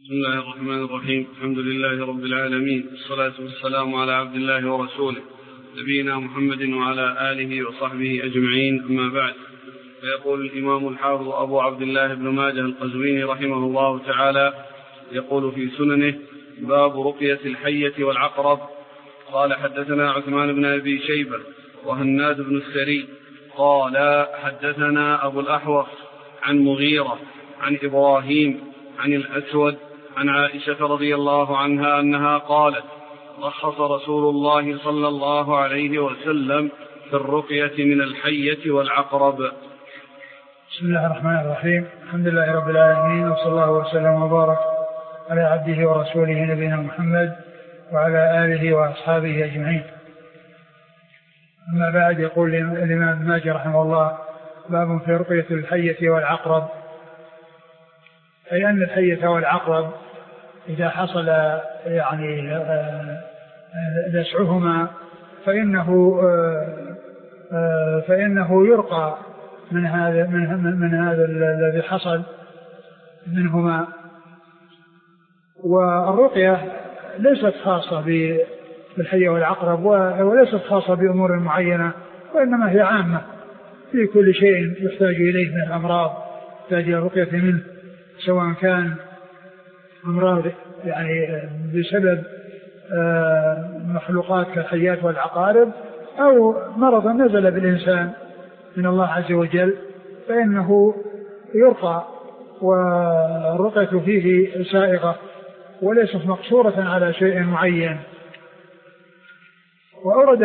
بسم الله الرحمن الرحيم. الحمد لله رب العالمين، والصلاة والسلام على عبد الله ورسوله نبينا محمد وعلى آله وصحبه أجمعين، أما بعد. فيقول الإمام الحافظ أبو عبد الله بن ماجه القزويني رحمه الله تعالى، يقول في سننه: باب رقية الحية والعقرب. قال: حدثنا عثمان بن أبي شيبة وهناد بن السري قال: حدثنا أبو الأحوص عن مغيرة عن إبراهيم عن الأسود عن عائشة رضي الله عنها أنها قالت: رخص رسول الله صلى الله عليه وسلم في الرقية من الحية والعقرب. بسم الله الرحمن الرحيم. الحمد لله رب العالمين، وصلى الله وسلم وبارك على عبده ورسوله نبينا محمد وعلى آله وأصحابه أجمعين. أما بعد، يقول الإمام ابن ماجه رحمه الله: باب في رقية الحية والعقرب. أي أن الحية والعقرب إذا حصل لسعهما فإنه يرقى من هذا الذي حصل منهما. والرقية ليست خاصة بالحية والعقرب، وليست خاصة بأمور معينة، وإنما هي عامة في كل شيء يحتاج إليه من الأمراض تحتاج إلى الرقية منه، سواء كان أمراض بسبب مخلوقات كالحيات والعقارب، أو مرض نزل بالإنسان من الله عز وجل، فإنه يرقى، والرقية فيه سائغة وليست مقصورة على شيء معين. وأورد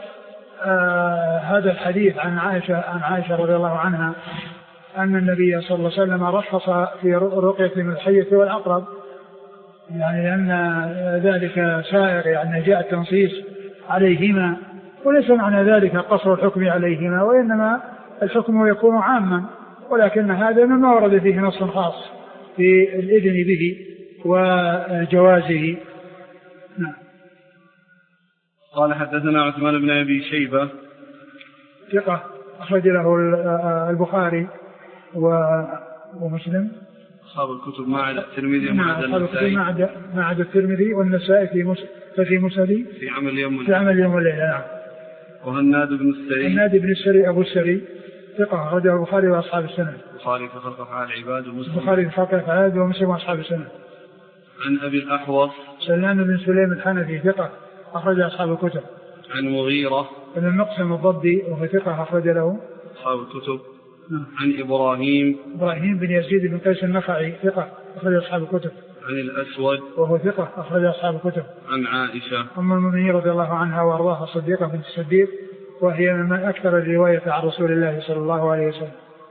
هذا الحديث عن عائشة رضي الله عنها أن النبي صلى الله عليه وسلم رخص في رقية من الحية والعقرب، لأن ذلك سائر، جاء التنصيص عليهما، وليس معنى ذلك قصر الحكم عليهما، وإنما الحكم يكون عاما، ولكن هذا مما ورد فيه نص خاص في الإذن به وجوازه. نعم. قال: حدثنا عثمان بن أبي شيبة ثقة أخرج له البخاري ومسلم، أصحاب الكتب ما عدا الترمذي ما عدا الترمذي والنسائي في مسندي في عمل يوم والليلة. نعم. وهناد بن السري أبو السري ثقة أخرجه البخاري وأصحاب السنة. البخاري في خلق أفعال العباد ومسلم. البخاري في خلق أفعال العباد ومسلم وأصحاب السنة. عن أبي الأحوص سلمان بن سليم الحنفي ثقة أخرج أصحاب الكتب. عن مغيرة بن المقسم الضبي وهو ثقة أخرج له أصحاب الكتب. عن إبراهيم بن يزيد بن قيس النخعي ثقة أخرج أصحاب الكتب. عن الأسود وهو ثقة أخرج أصحاب الكتب. عن عائشة أم المؤمنين رضي الله عنها وأرضاها الصديقة بنت الصديق، وهي من أكثر الرواية عن رسول الله صلى الله عليه وسلم.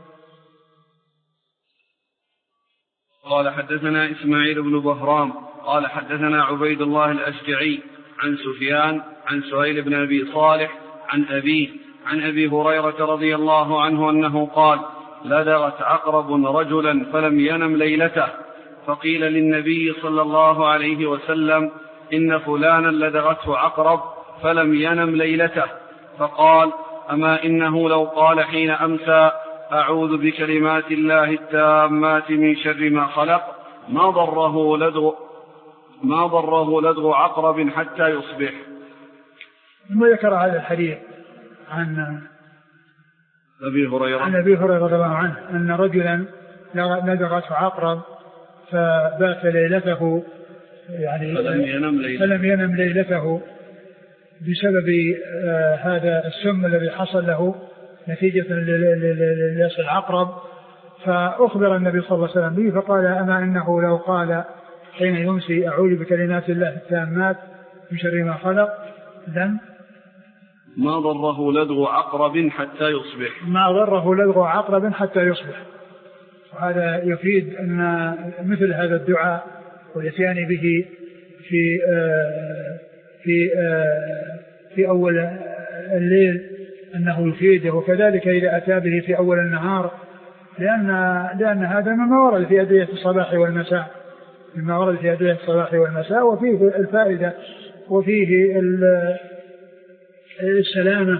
قال: حدثنا إسماعيل بن بهرام قال: حدثنا عبيد الله الأشجعي عن سفيان عن سهيل بن أبي صالح عن أبيه عن أبي هريرة رضي الله عنه أنه قال: لدغت عقرب رجلا فلم ينم ليلته، فقيل للنبي صلى الله عليه وسلم: إن فلانا لدغته عقرب فلم ينم ليلته، فقال: أما إنه لو قال حين أمسى: أعوذ بكلمات الله التامات من شر ما خلق، ما ضره لدغ عقرب حتى يصبح. ثم ذكر هذا الحديث عن أبي هريرة رضي الله عنه أن رجلا لدغته عقرب فبات ليلته، فلم ينم ليلته بسبب هذا السم الذي حصل له نتيجة للياس العقرب. فأخبر النبي صلى الله عليه وسلم به، فقال: أما إنه لو قال حين يمسي: أعوذ بكلمات الله التامات من شر ما خلق، ما ضره لدغ عقرب حتى يصبح. وهذا يفيد أن مثل هذا الدعاء والإتيان به في أول الليل أنه يفيده، وكذلك إذا أتى به في أول النهار، لأن هذا مما ورد في أدعية الصباح والمساء، وفيه الفائدة وفيه السلامة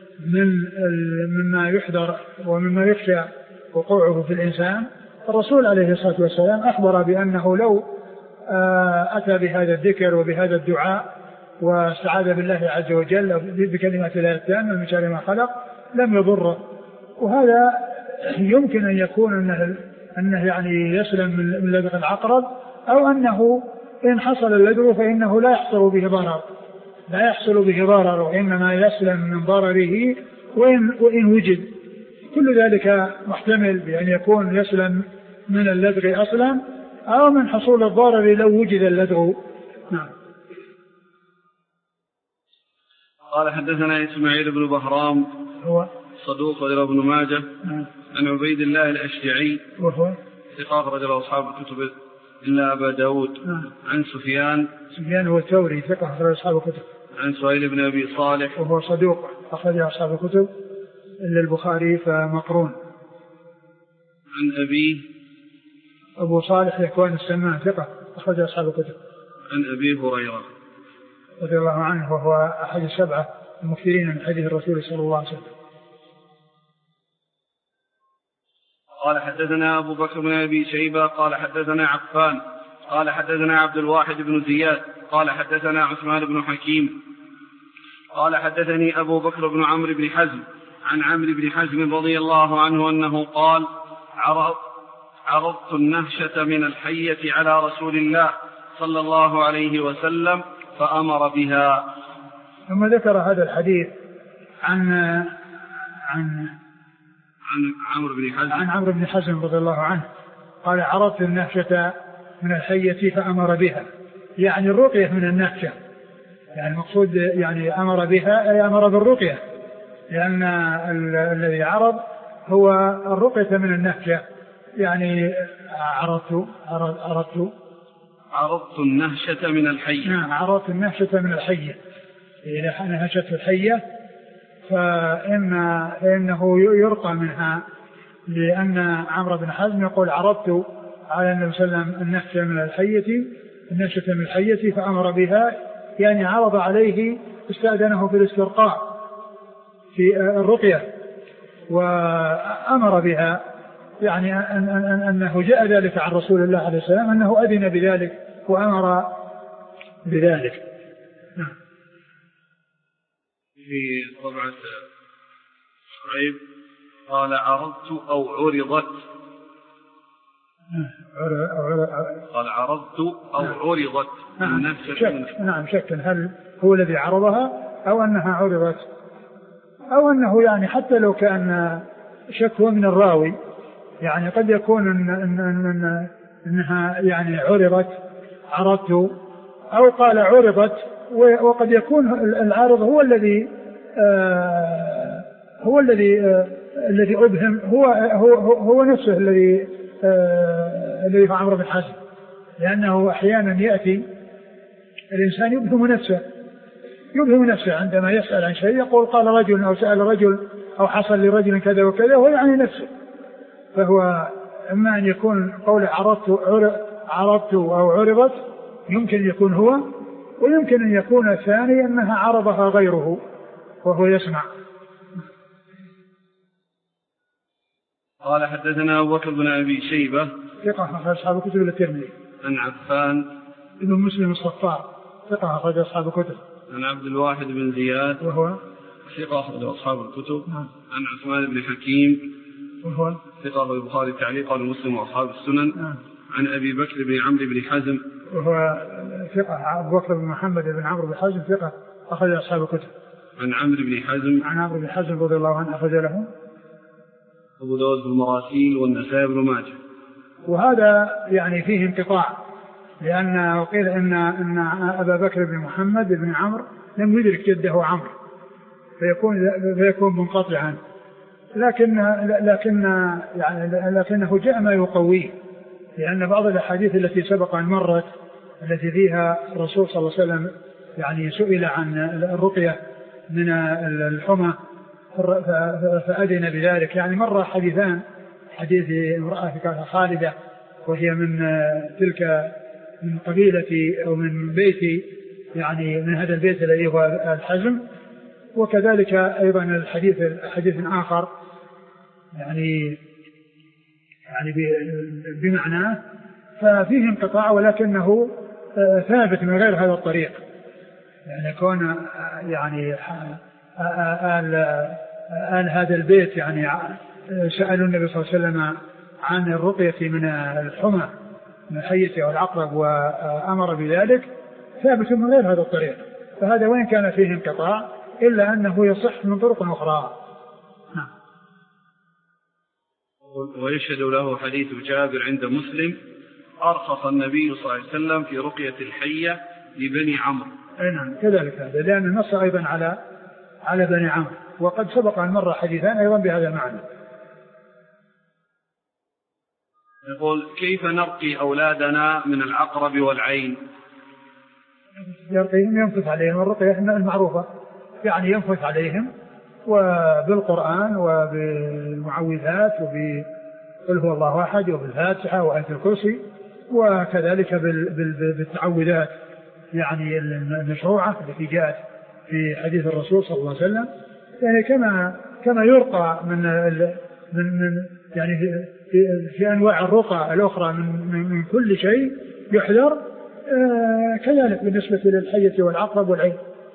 مما يحذر ومما يخشى وقوعه في الإنسان. الرسول عليه الصلاة والسلام أخبر بأنه لو أتى بهذا الذكر وبهذا الدعاء واستعاذ بالله عز وجل بكلمات الله التامة من شر ما خلق لم يضره. وهذا يمكن أن يكون أنه يعني يسلم من لدغ العقرب، أو أنه إن حصل اللدغ فإنه لا يحصل به ضرر وإنما يسلم من ضرره وإن وجد. كل ذلك محتمل بأن يكون يسلم من اللدغ أصلا أو من حصول الضرر لو وجد اللدغ. نعم. قال حدثنا إسماعيل بن بهرام هو صدوق رجل ابن ماجه. عن عبيد الله الأشجعي وهو ثقة رجل أصحاب الكتب إلا أبا داود. عن سفيان هو الثوري ثقة رجل أصحاب الكتب. عن سهيل بن أبي صالح وهو صدوق أخرج أصحاب الكتب إلا البخاري فمقرون. عن أبيه أبو صالح يكون السمان ثقة أخرج أصحاب الكتب. عن أبي هريرة رضي الله عنه وهو أحد السبعة المكثرين من حديث الرسول صلى الله عليه وسلم. قال حدثنا أبو بكر بن أبي شيبة قال حدثنا عفان قال حدثنا عبد الواحد بن زياد قال حدثنا عثمان بن حكيم قال حدثني أبو بكر بن عمرو بن حزم عن عمرو بن حزم رضي الله عنه أنه قال عرضت النهشة من الحية على رسول الله صلى الله عليه وسلم فأمر بها. ثم ذكر هذا الحديث عن عمرو بن حزم رضي الله عنه قال عرضت النهشة من الحية فأمر بها، يعني الرقية من النهشة، يعني المقصود يعني أمر بها أي أمر بالرقية، لأن الذي عرض هو الرقية من النهشة. يعني عرضت النهشة من الحية. نعم عرضت النهشة من الحية، إذا نهشت الحية فإنه يرقى منها، لأن عمرو بن حزم يقول عرضت على النبي صلى الله عليه وسلم النهشة من الحية فأمر بها، يعني عرض عليه استأذنه في الاسترقاء في الرقية وأمر بها، يعني أنه جاء ذلك عن رسول الله عليه السلام أنه أذن بذلك وأمر بذلك. نعم. في طبعة شعيب قال عرضت أو عرضت. قال عرضت أو عرضت. نعم شك هل هو الذي عرضها أو أنها عرضت، أو أنه يعني حتى لو كان شكوى من الراوي، يعني قد يكون إنها يعني عرضت أو قال عرضت، وقد يكون العارض هو الذي أبهم، هو نفسه الذي هو عمرو بن حزم، لأنه أحيانا يأتي الإنسان يبهم نفسه عندما يسأل عن شيء، يقول قال رجل أو سأل رجل أو حصل لرجل كذا وكذا، هو يعني نفسه. فهو إما أن يكون قول عرضت أو عرضت، يمكن يكون هو، ويمكن أن يكون الثاني أنها عرضها غيره وهو يسمع. قال حدثنا أبو بكر بن أبي شيبة ثقة أخرج أصحاب الكتب الترمذي. عن عفان ابن مسلم الصفار ثقة أخرج أصحاب الكتب. عن عبد الواحد بن زياد وهو ثقة أخرج أصحاب الكتب. عن عثمان بن حكيم وهو ثقة أخرج البخاري تعليقا ومسلم وأصحاب السنن. عن أبي بكر بن عمرو بن حزم وهو ثقة أبو بكر بن محمد بن عمرو بن حزم ثقة أخرج أصحاب الكتب. عن عمرو بن حزم رضي الله عنه أخرج له أبو داود بالمراسيل والنسائي بن ماجه. وهذا يعني فيه انقطاع، لأن قيل إن أبا بكر بن محمد بن عمرو لم يدرك جده عمرو فيكون منقطعا، لكنه جاء ما يقويه، لأن بعض الأحاديث التي سبق أن مرت التي فيها الرسول صلى الله عليه وسلم يعني سئل عن الرقية من الحمى فأذن بذلك، يعني مر حديثان، حديث امرأة خالدة وهي من تلك من قبيلة أو من بيت، يعني من هذا البيت الذي هو الحزم، وكذلك أيضا الحديث آخر يعني بمعناه، ففيه انقطاع ولكنه ثابت من غير هذا الطريق، يعني كون يعني آل هذا البيت يعني سألوا النبي صلى الله عليه وسلم عن الرقية من الحمى من الحية والعقرب وأمر بذلك، ثابت من غير هذا الطريق، فهذا وين كان فيه انقطاع إلا أنه يصح من طرق أخرى. ويشهد له حديث جابر عند مسلم أرخص النبي صلى الله عليه وسلم في رقية الحية لبني عمرو. نعم كذلك هذا، لأن النص أيضا على بني عمرو، وقد سبق أن مر حديثان أيضا بهذا المعنى. يقول كيف نرقي أولادنا من العقرب والعين؟ يرقيهم ينفث عليهم، الرقية المعروفة يعني ينفث عليهم وبالقرآن وبالمعوذات وبقل هو الله أحد وبالفاتحة وآية الكرسي، وكذلك بالتعوذات يعني المشروعة التي جاءت في حديث الرسول صلى الله عليه وسلم، يعني كما يرقى من يعني في أنواع الرقى الأخرى من كل شيء يحذر، كذلك بالنسبة للحية والعقرب والعين.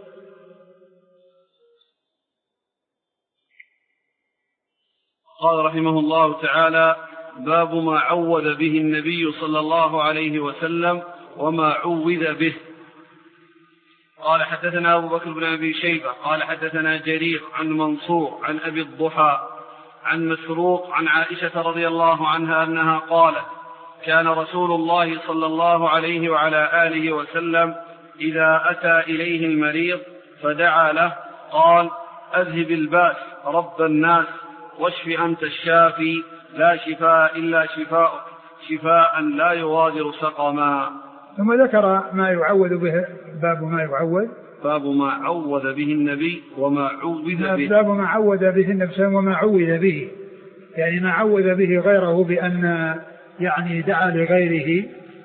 قال رحمه الله تعالى: باب ما عوذ به النبي صلى الله عليه وسلم وما عوذ به. قال حدثنا أبو بكر بن أبي شيبة قال حدثنا جرير عن منصور عن أبي الضحى عن مسروق عن عائشة رضي الله عنها أنها قالت: كان رسول الله صلى الله عليه وعلى آله وسلم إذا أتى إليه المريض فدعا له قال: أذهب الباس رب الناس واشف أنت الشافي لا شفاء إلا شفاءك شفاء لا يغادر سقما. ثم ذكر ما يعوذ به، باب ما عوذ به النبي وما عوذ به. باب ما عوذ به النبي وما عوذ به، يعني ما عوذ به غيره بأن يعني دعا لغيره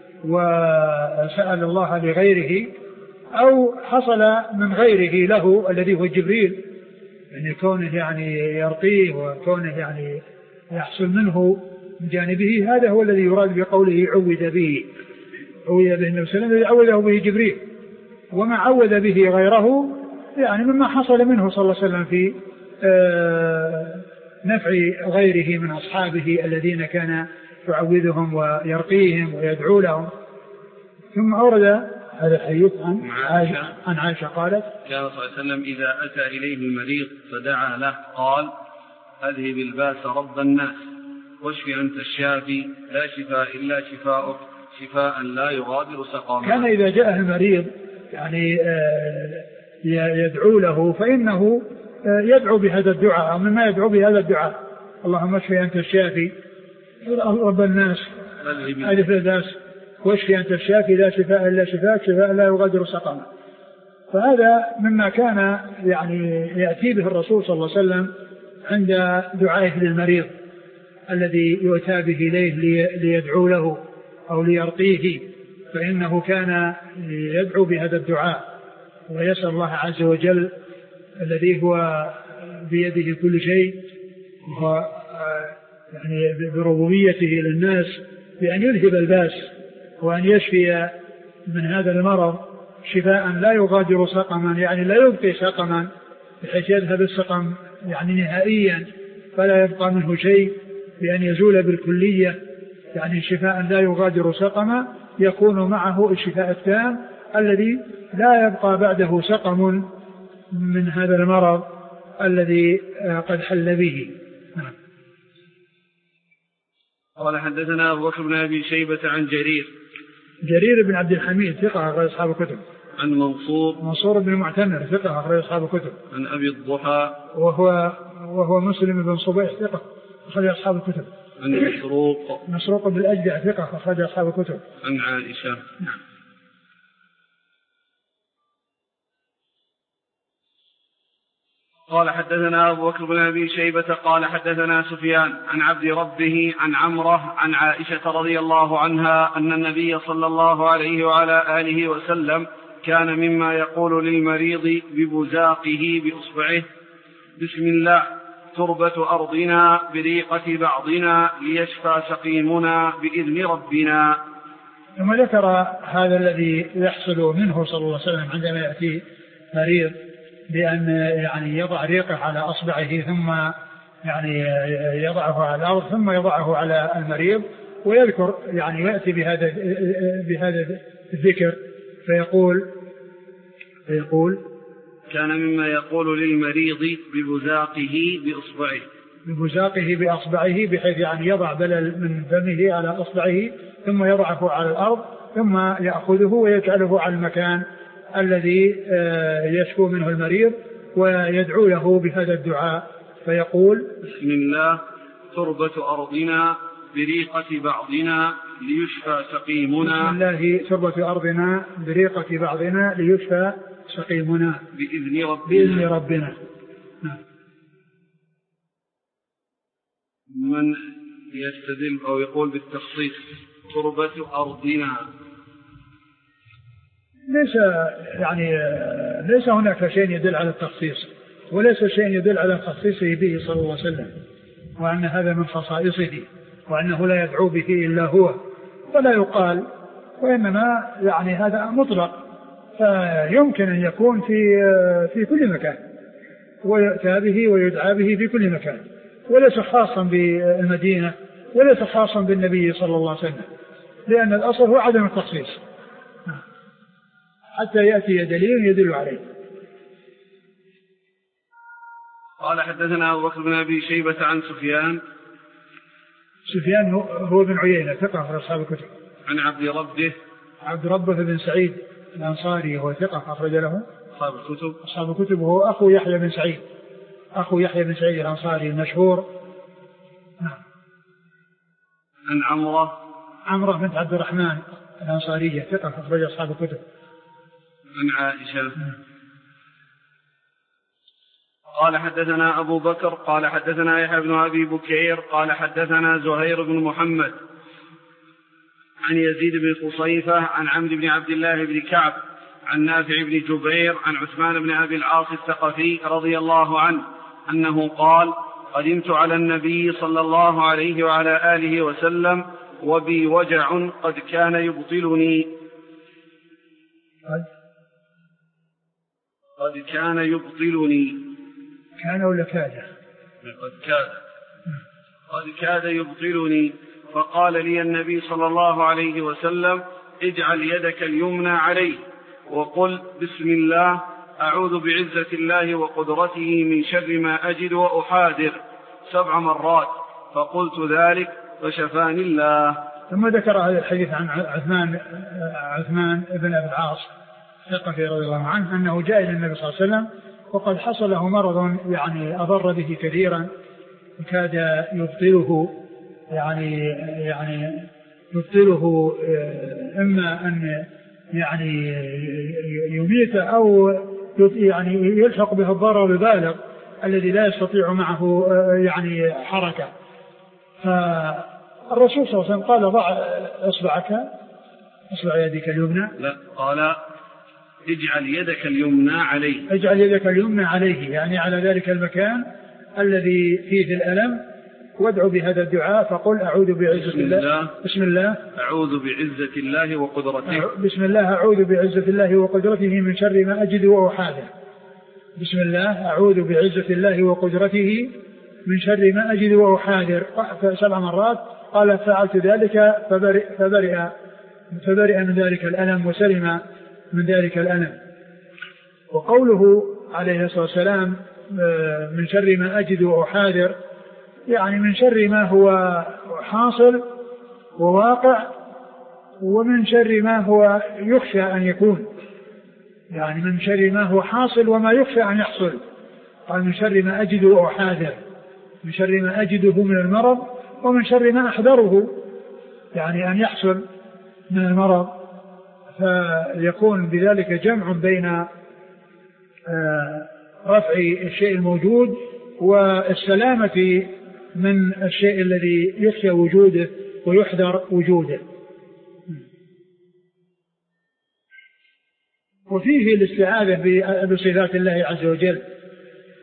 وسأل الله لغيره، أو حصل من غيره له الذي هو جبريل، يعني كونه يعني يرقيه وكونه يعني يحصل منه من جانبه، هذا هو الذي يراد بقوله عوذ به النبي صلى الله عليه وسلم، عوذه به جبريل. وما عوذ به غيره يعني مما حصل منه صلى الله عليه وسلم في نفع غيره من أصحابه الذين كان يعوذهم ويرقيهم ويدعو لهم. ثم أورد هذا الحديث عن عائشة قالت: كان صلى الله عليه وسلم إذا أتى إليه المريض فدعا له قال: أذهب الباس رب الناس واشف أنت الشافي لا شفاء إلا شفاءك شفاء لا يغادر سقما. كان إذا جاء المريض يعني يدعو له فإنه يدعو بهذا الدعاء، مما يدعو بهذا الدعاء: اللهم اشف أنت الشافي رب الناس ألف الناس واشف أنت الشافي لا شفاء إلا شفاءك شفاء لا يغادر سقما. فهذا مما كان يعني يأتي به الرسول صلى الله عليه وسلم عند دعائه للمريض الذي يؤتى به إليه ليدعو له أو ليرقيه، فإنه كان يدعو بهذا الدعاء ويسأل الله عز وجل الذي هو بيده كل شيء وهو يعني بربوبيته للناس بأن يذهب الباس وأن يشفي من هذا المرض شفاء لا يغادر سقما، يعني لا يبقي سقما بحيث يذهب السقم يعني نهائيا فلا يبقى منه شيء، بأن يزول بالكلية، يعني شفاء لا يغادر سقما يكون معه الشفاء التام الذي لا يبقى بعده سقم من هذا المرض الذي قد حل به. قال حدثنا أبو بكر بن أبي شيبة عن جرير بن عبد الحميد ثقة أخرج أصحاب الكتب. عن منصور بن المعتمر ثقة أخرج أصحاب الكتب. عن أبي الضحى وهو مسلم بن صبيح ثقة أخرج أصحاب الكتب. عن مسروق بالأجدع ثقة أخرج أصحاب الكتب. عن عائشة. نعم. قال حدثنا أبو بكر بن أبي شيبة قال حدثنا سفيان عن عبد ربه عن عمره عن عائشة رضي الله عنها أن النبي صلى الله عليه وعلى آله وسلم كان مما يقول للمريض ببزاقه بإصبعه: بسم الله تربة أرضنا بريقة بعضنا ليشفى سقيمنا بإذن ربنا. ثم ذكر هذا الذي يحصل منه صلى الله عليه وسلم عندما يأتي مريض بأن يعني يضع ريقه على أصبعه ثم يعني يضعه على الأرض ثم يضعه على المريض ويذكر يعني يأتي بهذا الذكر فيقول كان مما يقول للمريض ببزاقه بأصبعه بحيث يعني يضع بلل من فمه على أصبعه ثم يضعه على الأرض ثم يأخذه ويجعله على المكان الذي يشكو منه المريض ويدعو له بهذا الدعاء فيقول بسم الله تربة أرضنا بريقة بعضنا ليشفى سقيمنا. بسم الله تربة أرضنا بريقة بعضنا ليشفى سقيمنا بإذن ربنا. من يستدل أو يقول بالتخصيص تربة أرضنا ليس هناك شيء يدل على التخصيص وليس شيء يدل على تخصيصه به صلى الله عليه وسلم وأن هذا من خصائصه وأنه لا يدعو به إلا هو ولا يقال وإنما يعني هذا مطلق فيمكن أن يكون في كل مكان ويؤتى به ويدعى به في كل مكان وليس خاصا بالمدينة وليس خاصا بالنبي صلى الله عليه وسلم لأن الأصل هو عدم التخصيص حتى يأتي دليل يدل عليه. قال حدثنا أبو بكر بن أبي شيبة عن سفيان هو بن عيينة ثقة في أصحاب الكتب. عن عبد ربه بن سعيد الأنصاري هو ثقة أخرج له أصحاب الكتب وهو أخو يحيى بن سعيد الأنصاري المشهور. عن عمرة بنت عبد الرحمن الأنصارية ثقة أخرج أصحاب الكتب. عن عائشة. قال حدثنا أبو بكر قال حدثنا يحيى بن أبي بكير قال حدثنا زهير بن محمد عن يزيد بن قصيفة عن عمرو بن عبد الله بن كعب عن نافع بن جبير عن عثمان بن أبي العاص الثقفي رضي الله عنه أنه قال قدمت على النبي صلى الله عليه وعلى آله وسلم وبي وجع قد كان يبطلني كان ولا كاد؟ قد كاد يبطلني فقال لي النبي صلى الله عليه وسلم اجعل يدك اليمنى عليه وقل بسم الله أعوذ بعزة الله وقدرته من شر ما أجد وأحاذر 7 مرات فقلت ذلك فشفاني الله. ثم ذكر هذا الحديث عن عثمان بن أبي العاص ثقفي رضي الله عنه أنه جاء إلى النبي صلى الله عليه وسلم وقد حصل له مرض يعني أضر به كثيرا كاد يبطله يعني يبطله إما أن يعني يميت أو يعني يلحق به الضرر البالغ الذي لا يستطيع معه يعني حركة. فالرسول صلى الله عليه وسلم قال ضع اصبع يدك اليمنى لا قال اجعل يدك اليمنى عليه يعني على ذلك المكان الذي فيه الألم وادعو بهذا الدعاء فقل أعوذ بعزة الله بسم الله أعوذ بعزة الله وقدرته بسم الله أعوذ بعزة الله وقدرته من شر ما أجد وأحاذر. بسم الله أعوذ بعزة الله وقدرته من شر ما أجد وأحاذر 7 مرات. قال فعلت ذلك فبرئ من ذلك الألم وسلم من ذلك الألم. وقوله عليه الصلاة والسلام من شر ما أجد وأحاذر يعني من شر ما هو حاصل وواقع ومن شر ما هو يخشى أن يكون يعني من شر ما هو حاصل وما يخشى أن يحصل. قال من شر ما أجد وأحاذر من شر ما أجده من المرض ومن شر ما أحذره يعني أن يحصل من المرض. فيكون بذلك جمع بين رفع الشيء الموجود والسلامة من الشيء الذي يخشى وجوده ويحذر وجوده. وفيه الاستعاذة بصفات الله عز وجل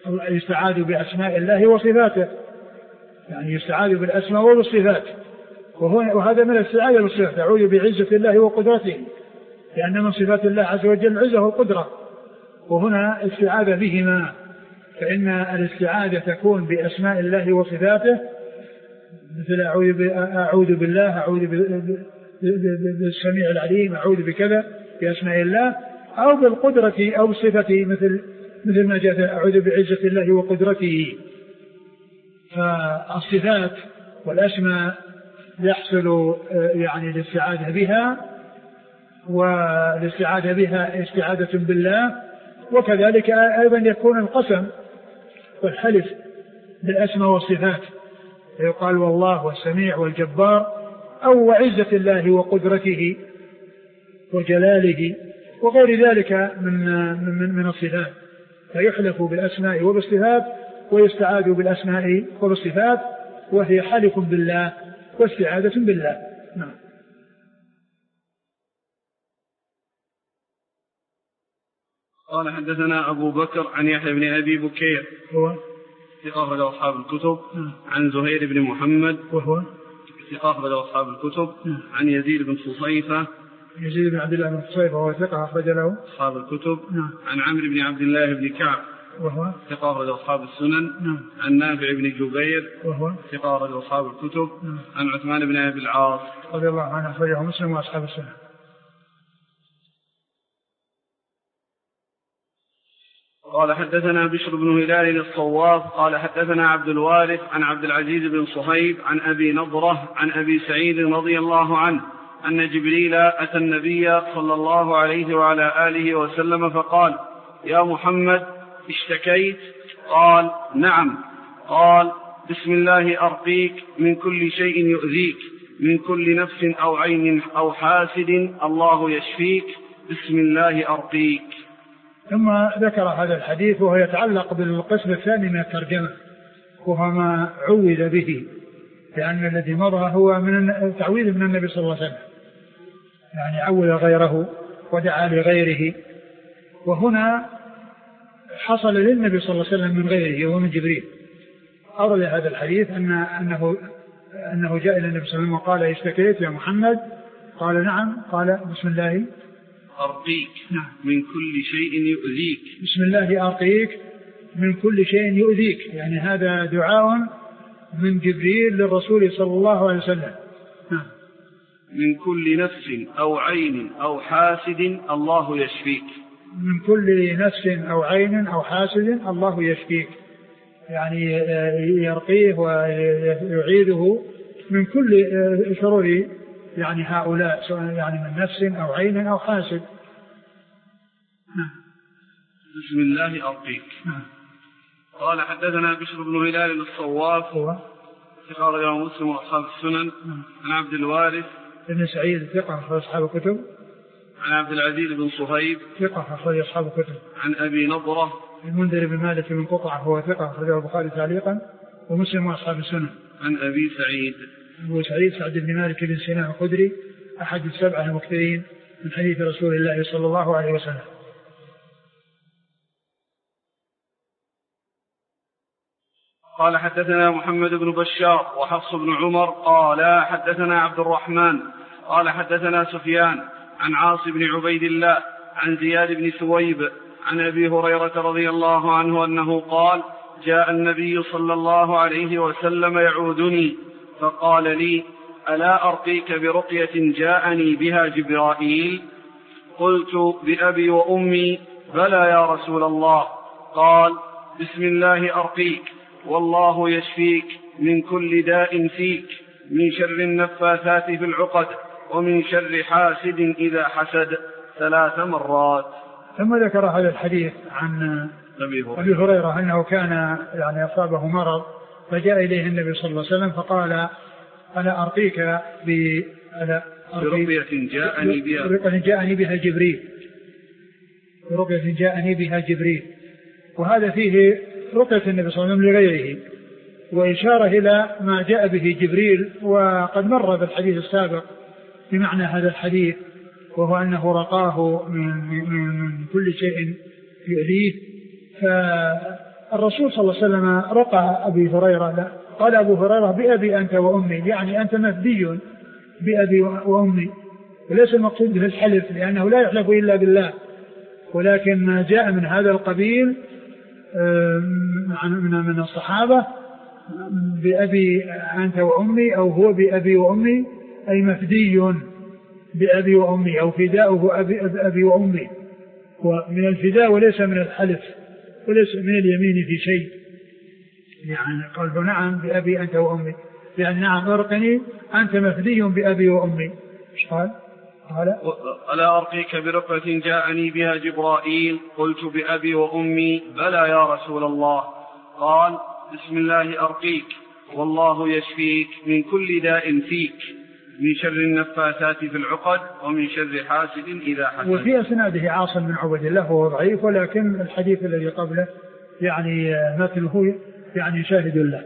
يستعاذ بأسماء الله وصفاته يعني يستعاذ بالأسماء والصفات وهذا من الاستعاذة بالصفات، أعوذ بعزة الله وقدرته، لأن من صفات الله عز وجل العزة والقدرة، وهنا استعاذة بهما. فإن الاستعاذة تكون بأسماء الله وصفاته، مثل أعوذ بالله، أعوذ بالسميع العليم، أعوذ بكذا بأسماء الله، أو بالقدرة أو بالصفة، مثل ما جاء أعوذ بعزة الله وقدرته. فالصفات والأسماء يحصل يعني الاستعاذة بها، والاستعاذة بها استعاذة بالله. وكذلك أيضا يكون القسم والحلف بالأسماء والصفات، يقال والله والسميع والجبار، أو وعزة الله وقدرته وجلاله وغير ذلك من الصفات، فيحلف بالأسماء وبالصفات ويستعاذ بالأسماء وبالصفات، وهي حلف بالله واستعاذة بالله. نعم. قال حدثنا أبو بكر عن يحيى بن أبي بكير هو ثقة أخرج أصحاب الكتب. عن زهير بن محمد وهو ثقة أخرج أصحاب الكتب. عن يزيد بن صصيفة يزيد بن عبد الله بن صصيفة وهو ثقة أخرج له أصحاب الكتب. عن عمرو بن عبد الله بن كعب وهو ثقة أخرج أصحاب السنن. عن نافع بن جبير وهو ثقة أخرج أصحاب الكتب. عن عثمان بن أبي العاص رضي الله عنه أخرجه مسلم وأصحاب السنن. قال حدثنا بشر بن هلال الصواف قال حدثنا عبد الوارث عن عبد العزيز بن صهيب عن أبي نضرة عن أبي سعيد رضي الله عنه أن جبريل أتى النبي صلى الله عليه وعلى آله وسلم فقال: يا محمد اشتكيت؟ قال: نعم. قال: بسم الله أرقيك من كل شيء يؤذيك، من كل نفس أو عين أو حاسد، الله يشفيك، بسم الله أرقيك. ثم ذكر هذا الحديث وهو يتعلق بالقسم الثاني من الترجمة، وهو ما عوذ به، لأن الذي مضى هو من تعويذ من النبي صلى الله عليه وسلم، يعني عوذ غيره ودعا لغيره. وهنا حصل للنبي صلى الله عليه وسلم من غيره ومن جبريل. أورد هذا الحديث أنه جاء إلى النبي صلى الله عليه وسلم وقال: اشتكيت يا محمد؟ قال: نعم. قال: بسم الله أرقيك من كل شيء يؤذيك. بسم الله أرقيك من كل شيء يؤذيك، يعني هذا دعاء من جبريل للرسول صلى الله عليه وسلم. من كل نفس أو عين أو حاسد، الله يشفيك. من كل نفس أو عين أو حاسد، الله يشفيك، يعني يرقيه ويعيده من كل شرور يعني هؤلاء، سواء يعني من نفس أو عين أو حاسد. بسم الله أرقيك. قال حدثنا بشر بن هلال الصواف ثقة أخرجه مسلم وأصحاب السنن. عن عبد الوارث ابن سعيد ثقة أخرج أصحاب الكتب. عن عبد العزيز بن صهيب ثقة أخرج أصحاب الكتب. عن أبي نضرة المنذر بن مالك بن قطعة هو ثقة أخرجه البخاري تعليقا ومسلم وأصحاب السنن. عن أبي سعيد أبو سعيد سعد بن مالك بن سنان الخدري أحد السبعة المكثرين من حديث رسول الله صلى الله عليه وسلم. قال حدثنا محمد بن بشار وحفص بن عمر قال حدثنا عبد الرحمن قال حدثنا سفيان عن عاص بن عبيد الله عن زياد بن ثويب عن أبي هريرة رضي الله عنه أنه قال: جاء النبي صلى الله عليه وسلم يعودني فقال لي: ألا أرقيك برقية جاءني بها جبرائيل؟ قلت: بأبي وأمي بلى يا رسول الله. قال: بسم الله أرقيك، والله يشفيك من كل داء فيك، من شر النفاثات في العقد، ومن شر حاسد إذا حسد، 3 مرات. ثم ذكر هذا الحديث عن أبي هريرة أنه كان يعني أصابه مرض، فجاء إليه النبي صلى الله عليه وسلم فقال: أنا أرقيك برقية جاءني بها جبريل، برقية جاءني بها جبريل. وهذا فيه رقية النبي صلى الله عليه وسلم لغيره، وإشارة إلى ما جاء به جبريل، وقد مر بالحديث السابق بمعنى هذا الحديث، وهو أنه رقاه من كل شيء يؤذيه. فالرسول صلى الله عليه وسلم رقى أبي هريرة قال أبو هريرة بأبي أنت وأمي، يعني أنت مفدي بأبي وأمي، وليس المقصود به الحلف لأنه لا يحلف إلا بالله، ولكن ما جاء من هذا القبيل من الصحابة بأبي أنت وأمي أو هو بأبي وأمي، أي مفدي بأبي وأمي أو فداؤه أبي وأمي، ومن الفداء وليس من الحلف وليس من اليمين في شيء. يعني قال نعم بأبي أنت وأمي، يعني نعم أرقني أنت مفدي بأبي وأمي. قال ألا أرقيك برقة جاءني بها جبرائيل؟ قلت بأبي وأمي بلى يا رسول الله. قال بسم الله أرقيك والله يشفيك من كل داء فيك، من شر النفاثات في العقد ومن شر حاسد إذا حسد. وفي أسناده عاصم بن عبد الله وهو ضعيف، ولكن الحديث الذي قبله يعني مثله يعني شاهد له.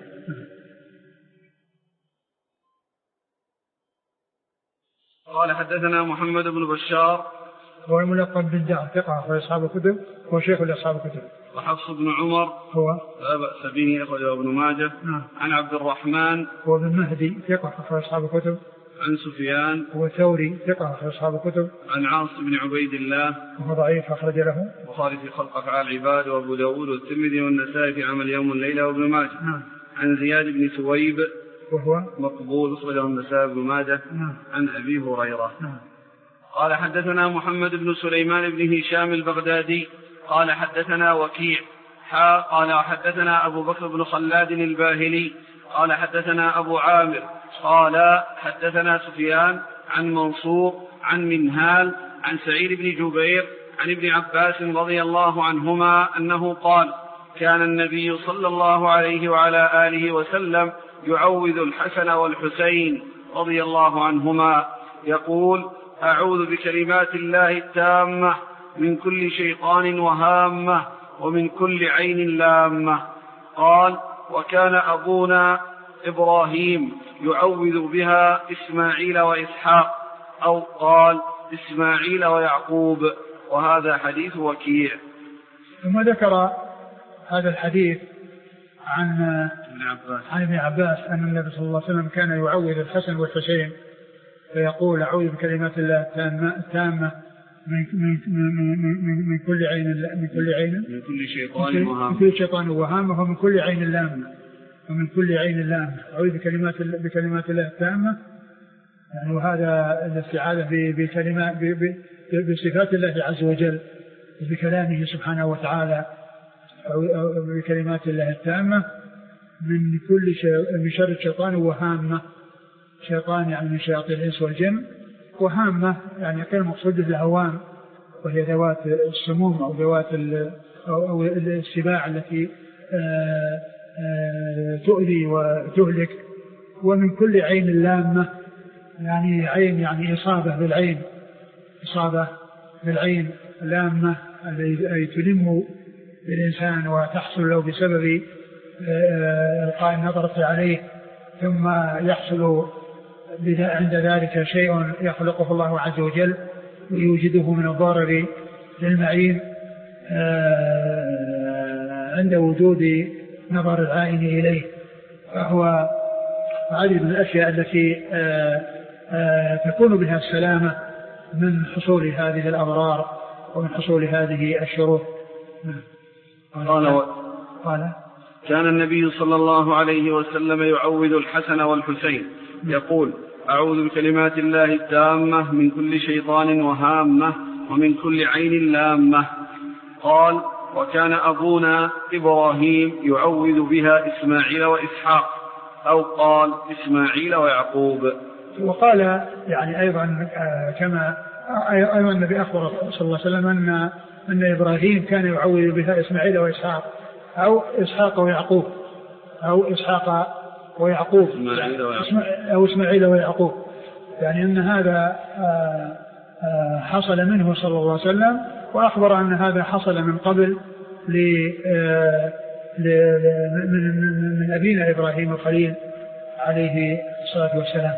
قال حدثنا محمد بن بشار هو الملقب بالدار ثقة في أصحاب الكتب، هو شيخ لأصحاب الكتب. وحفص بن عمر هو لا بأس به أخرجه ابن ماجه. عن عبد الرحمن هو بن مهدي ثقة في أصحاب الكتب. عن سفيان هو ثوري ثقة في أصحاب الكتب. عن عاصم بن عبيد الله وهو ضعيف أخرج له البخاري في خلق أفعال العباد وأبو داود والترمذي والنسائي في عمل يوم الليلة وابن ماجه. عن زياد بن ثويب وهو مقبول أخرجه النسائي وابن ماجه. عن أبي هريرة. قال حدثنا محمد بن سليمان بن هشام البغدادي قال حدثنا وكيع قال حدثنا أبو بكر بن خلاد الباهلي قال حدثنا أبو عامر قال حدثنا سفيان عن منصور عن منهال عن سعيد بن جبير عن ابن عباس رضي الله عنهما أنه قال كان النبي صلى الله عليه وعلى آله وسلم يعوذ الحسن والحسين رضي الله عنهما يقول أعوذ بكلمات الله التامة من كل شيطان وهامة ومن كل عين لامة. قال وكان أبونا إبراهيم يعوذ بها إسماعيل وإسحاق أو قال إسماعيل ويعقوب. وهذا حديث وكيع. ثم ذكر هذا الحديث عن ابن عباس أن النبي صلى الله عليه وسلم كان يعوذ الحسن والحسين فيقول أعوذ بكلمات الله التامة من كل عين من كل شيطان وهامة ومن كل عين لامة أعوذ بكلمات الله التامة يعني وهذا الاستعاذة بصفات الله عز وجل بكلامه سبحانه وتعالى أو بكلمات الله التامة من شر الشيطان وهامة. شيطان يعني من شياطين الإنس والجن، وهامة يعني غير مقصود الهوام وهي ذوات السموم أو ذوات أو السباع التي تؤذي وتهلك. ومن كل عين لامة يعني عين يعني إصابة بالعين لامة أي تلم بالإنسان وتحصل له بسبب إلقاء النظرة عليه ثم يحصل عند ذلك شيء يخلقه الله عز وجل ويوجده من الضرر للمعين عند وجود نظر العائن إليه. فهو هذه من الأشياء التي تكون بها السلامة من حصول هذه الأضرار ومن حصول هذه الشرور. قال كان النبي صلى الله عليه وسلم يعوذ الحسن والحسين يقول أعوذ بكلمات الله التامة من كل شيطان وهامة ومن كل عين لامة. قال وكان أبونا إبراهيم يعوذ بها إسماعيل وإسحاق أو قال إسماعيل ويعقوب. وقال يعني أيضا كما أيضا النبي أخبر صلى الله عليه وسلم أن إبراهيم كان يعوذ بها إسماعيل وإسحاق أو إسحاق ويعقوب أو إسحاق ويعقوب أو إسماعيل ويعقوب، يعني أن هذا حصل منه صلى الله عليه وسلم، وأخبر أن هذا حصل من قبل من أبينا إبراهيم الخليل عليه الصلاة والسلام.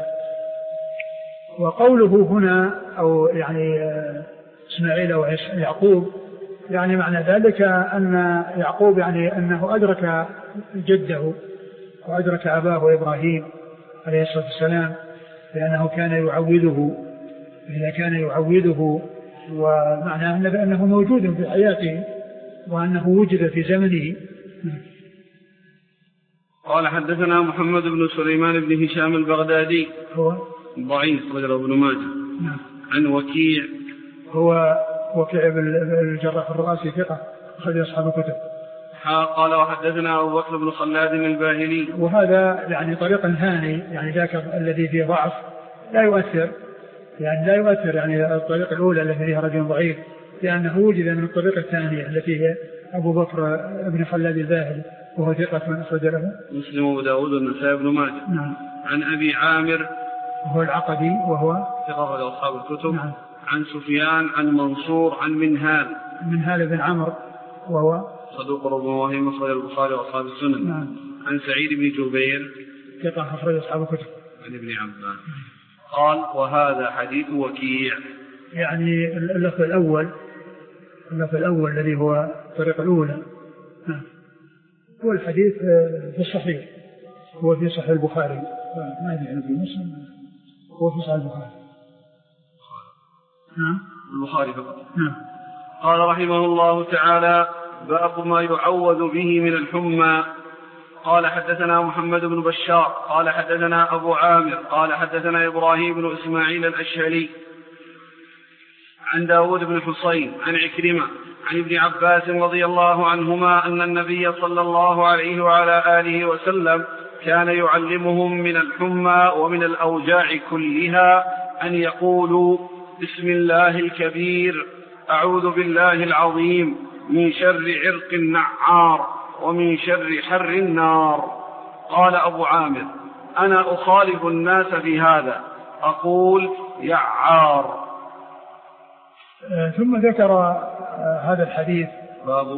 وقوله هنا أو يعني إسماعيل ويعقوب يعني معنى ذلك أن يعقوب يعني أنه أدرك جده وأدرك أباه إبراهيم عليه الصلاة والسلام لأنه كان يعوده، إذا كان يعوده ومعناه أنه موجود في حياته وأنه وجد في زمنه. قال حدثنا محمد بن سليمان بن هشام البغدادي هو ضعيف رجل ابن ماجه. عن وكيع هو وكيع الجراح الرؤاسي ثقة أخرج أصحاب الكتب. قال وحدثنا أبو بكر بن خلاد الباهلي، وهذا يعني طريق ثاني يعني ذاك الذي فيه ضعف لا يؤثر يعني الطريقة الأولى التي فيها رجل ضعيف لأنه وجد من الطريقة الثانية التي هي أبو بكر بن خلاد الباهلي وهو ثقة من أخرج له مسلم وأبو داود والنسائي بن ماجه. نعم. عن أبي عامر وهو العقدي وهو ثقة من أصحاب الكتب. نعم. عن سفيان عن منصور عن منهال بن عمرو وهو صدوق ربما وهم أخرج البخاري وأصحاب السنن. نعم. عن سعيد بن جبير ثقة أخرج أصحاب الكتب. عن ابن عباس قال وهذا حديث وكيع. يعني اللفظ الأول الذي هو الطريقة الأولى هو الحديث في الصحيح، هو في صحيح البخاري، ما أدري في مسلم، هو في صحيح البخاري. نعم البخاري فقط. نعم. قال رحمه الله تعالى باب ما يعوذ به من الحمى. قال حدثنا محمد بن بشار قال حدثنا أبو عامر قال حدثنا إبراهيم بن إسماعيل الأشهلي عن داود بن حصين عن عكرمة عن ابن عباس رضي الله عنهما أن النبي صلى الله عليه وعلى آله وسلم كان يعلمهم من الحمى ومن الأوجاع كلها أن يقولوا بسم الله الكبير أعوذ بالله العظيم من شر عرق النعار ومن شر حر النار. قال أبو عامر أنا أخالف الناس في هذا أقول يعار. ثم ذكر هذا الحديث باب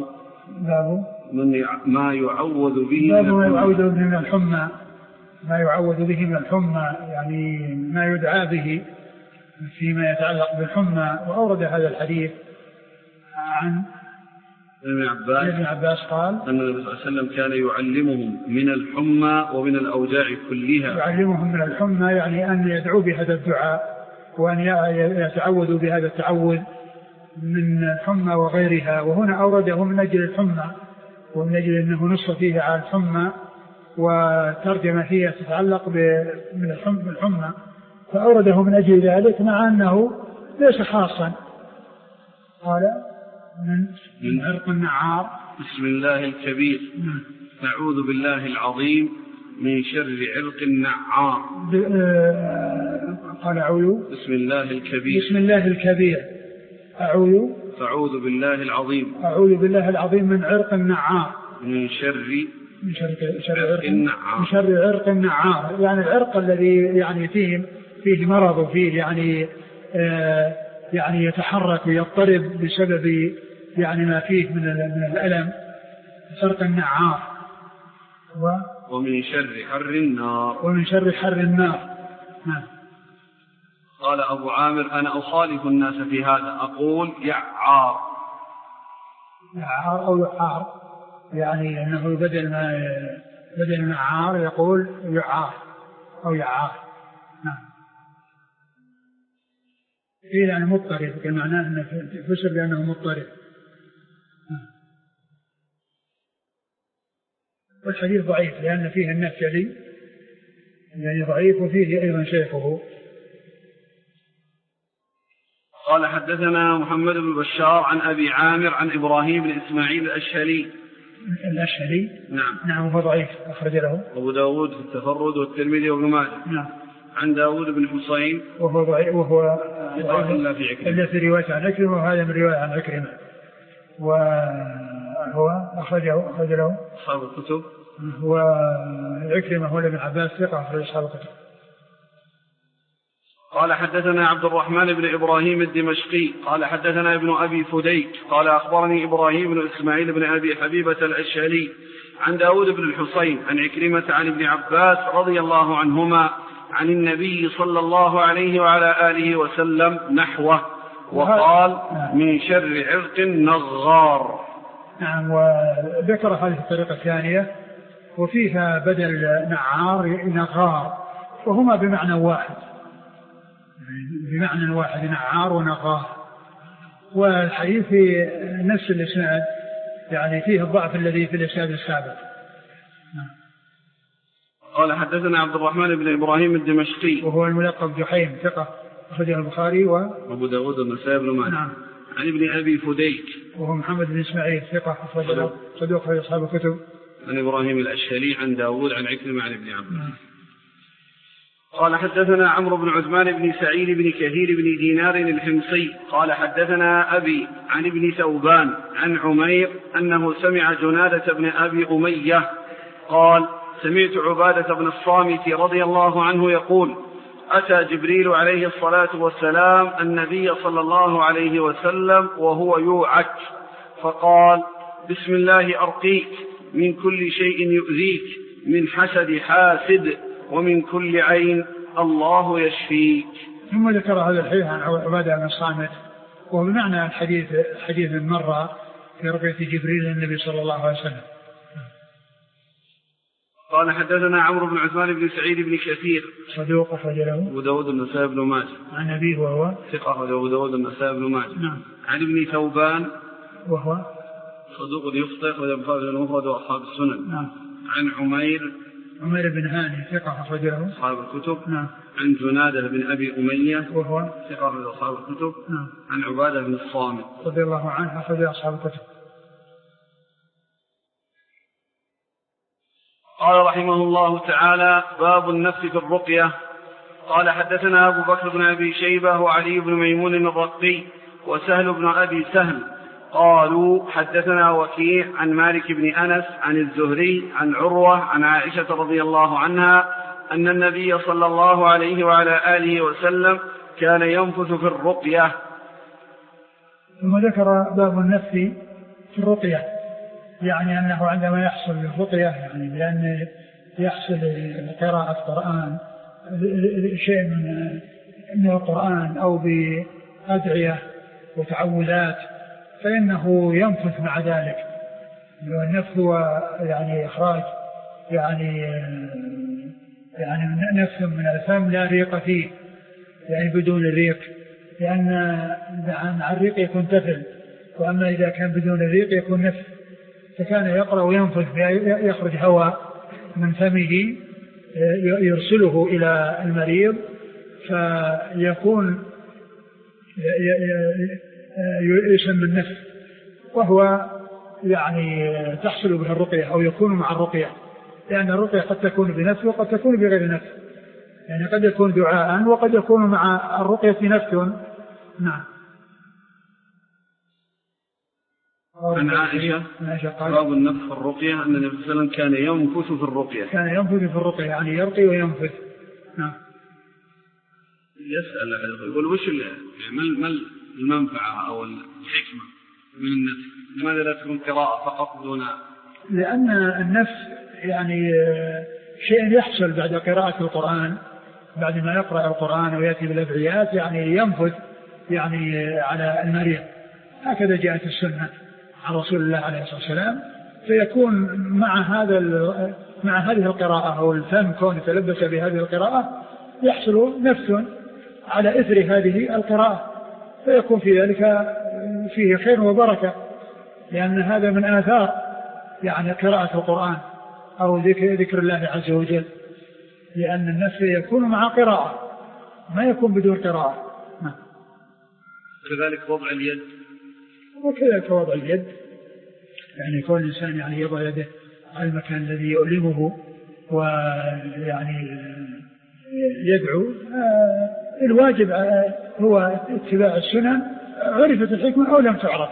ما يعوذ به من الحمى، ما يعوذ به من الحمى يعني ما يدعى به فيما يتعلق بالحمى. وأورد هذا الحديث عن ابن عباس قال أن النبي صلى الله عليه وسلم كان يعلمهم من الحمى ومن الأوجاع كلها. يعلمهم من الحمى يعني أن يدعوا بهذا الدعاء وأن يتعوذوا بهذا التعوذ من الحمى وغيرها. وهنا أورده من أجل الحمى ومن أجل أنه نص فيه على الحمى وترجمة فيها تتعلق من الحمى، فأورده من أجل ذلك مع أنه ليس خاصا. قال من عرق النعار بسم الله الكبير نعوذ بالله العظيم من شر عرق النعار. قال أعوذ بسم الله الكبير أعوذ بالله العظيم من عرق النعار من شر عرق النعار يعني العرق الذي يعني فيه مرض وفيه يعني يتحرك ويضطرب بسبب يعني ما فيه من الألم. عرق النعار ومن شر حر النار. قال أبو عامر أنا أخالف الناس في هذا أقول يعار أو يعار يعني أنه بدل نعار يقول يعار أو يعار. قيل يعني مضطرب كمعناه أنه فسر بأنه مضطرب. والحديث ضعيف لأن فيه النفجلي يعني ضعيف وفيه أيضا شيخه. قال حدثنا محمد بن بشار عن أبي عامر عن إبراهيم بن إسماعيل الأشهلي. نعم هو ضعيف أخرج له أبو داود في التفرد والترمذي وابن ماجه. نعم. عن داود بن حصين وهو ضعيف إلا في عكرمة إلا في رواية عن عكرمة وهذا من رواية عن عكرمة وهو أخرج له أصحاب الكتب. وعكرمة هو ابن عباس ثقة أخرج أصحاب الكتب. قال حدثنا عبد الرحمن بن إبراهيم الدمشقي قال حدثنا ابن أبي فديك قال أخبرني إبراهيم بن إسماعيل بن أبي حبيبة الأشهلي عن داود بن الحصين عن عكرمة عن ابن عباس رضي الله عنهما عن النبي صلى الله عليه وعلى آله وسلم نحوه وقال من شر عرق النغار. نعم. وذكر هذه الطريقة الثانية وفيها بدل نعار نغار، وهما بمعنى واحد، بمعنى واحد نعار ونغار. والحديث في نفس الإسناد يعني فيه الضعف الذي في الإسناد السابق. قال حدثنا عبد الرحمن بن إبراهيم الدمشقي وهو الملقب جحيم ثقة أخرجه البخاري وأبو داود والنسائي بن ماجه. نعم. عن ابن أبي فديك وهو محمد بن إسماعيل ثقة أخرجه صدوق في أصحاب الكتب. عن إبراهيم الأشهلي عن داود عن عكرمة عن ابن عباس. قال حدثنا عمرو بن عثمان بن سعيد بن كثير بن دينار الحمصي قال حدثنا أبي عن ابن ثوبان عن عمير أنه سمع جنادة بن أبي أمية قال سمعت عبادة بن الصامت رضي الله عنه يقول أتى جبريل عليه الصلاة والسلام النبي صلى الله عليه وسلم وهو يوعك فقال بسم الله أرقيك من كل شيء يؤذيك من حسد حاسد ومن كل عين الله يشفيك. ثم ذكر هذا الحديث عن عبادة بن الصامت وهو بمعنى الحديث مرة في رقية جبريل للنبي صلى الله عليه وسلم. قال حدثنا عمرو بن عثمان بن سعيد بن كثير صدوق أخرج له أبو داود النسائي بن ماجه. عن أبيه وهو ثقة أبو داود النسائي بن ماجه. نعم. عن ابن ثوبان وهو صدوق يخطئ والبخاري المفرد وأصحاب السنن. نعم. عن عمير بن هاني ثقة أخرج له أصحاب الكتب. نعم. عن جنادة بن أبي أمية وهو ثقة من أصحاب الكتب. نعم. عن عبادة بن الصامت رضي الله عنه أخرج أصحاب الكتب. قال رحمه الله تعالى باب النفس في الرقية. قال حدثنا أبو بكر بن أبي شيبة وعلي بن ميمون الرقي وسهل بن أبي سهل قالوا حدثنا وكيع عن مالك بن أنس عن الزهري عن عروة عن عائشة رضي الله عنها أن النبي صلى الله عليه وعلى آله وسلم كان ينفث في الرقية. ثم ذكر باب النفس في الرقية، يعني أنه عندما يحصل الرقية يعني لأن يحصل قراءة قرآن شيء من القرآن أو بأدعية وتعوذات فإنه ينفث مع ذلك. والنفث هو يعني إخراج يعني نفث من الفم لا ريق فيه، يعني بدون الريق، لأن عن الريق يكون تفل، وأما إذا كان بدون الريق يكون نفث. فكان يقرأ وينفث يخرج هواء من فمه يرسله إلى المريض فيكون يسمى النفث، وهو يعني تحصل به الرقية أو يكون مع الرقية، لأن الرقية قد تكون بنفث وقد تكون بغير نفث، يعني قد يكون دعاء وقد يكون مع الرقية نفث. نعم. عن عائشة باب النفث في الرقية أن النبي صلى الله عليه وسلم كان ينفث في الرقية. كان ينفث في الرقية يعني يرقي وينفث. نعم. يسأل يقول وش ما المنفعة أو الحكمة من النفث؟ لماذا لا تكون قراءة فقط دون؟ لأن النفث يعني شيء يحصل بعد قراءة القرآن، بعد ما يقرأ القرآن ويأتي بالأدعيات يعني ينفث يعني على المريض، هكذا جاءت السنة عن رسول الله عليه الصلاة والسلام. فيكون مع هذه القراءة أو الفم كون يتلبس بهذه القراءة يحصل نفث على إثر هذه القراءة، فيكون في ذلك فيه خير وبركة، لأن هذا من آثار يعني قراءة القرآن أو ذكر الله عز وجل، لأن النفث يكون مع قراءة ما يكون بدون قراءة. كذلك وضع اليد، وكذلك وضع اليد، يعني كل إنسان يعني يضع يده على المكان الذي يؤلمه ويعني يدعو. الواجب هو اتباع السنن، عرفت الحكمة أو لم تعرف.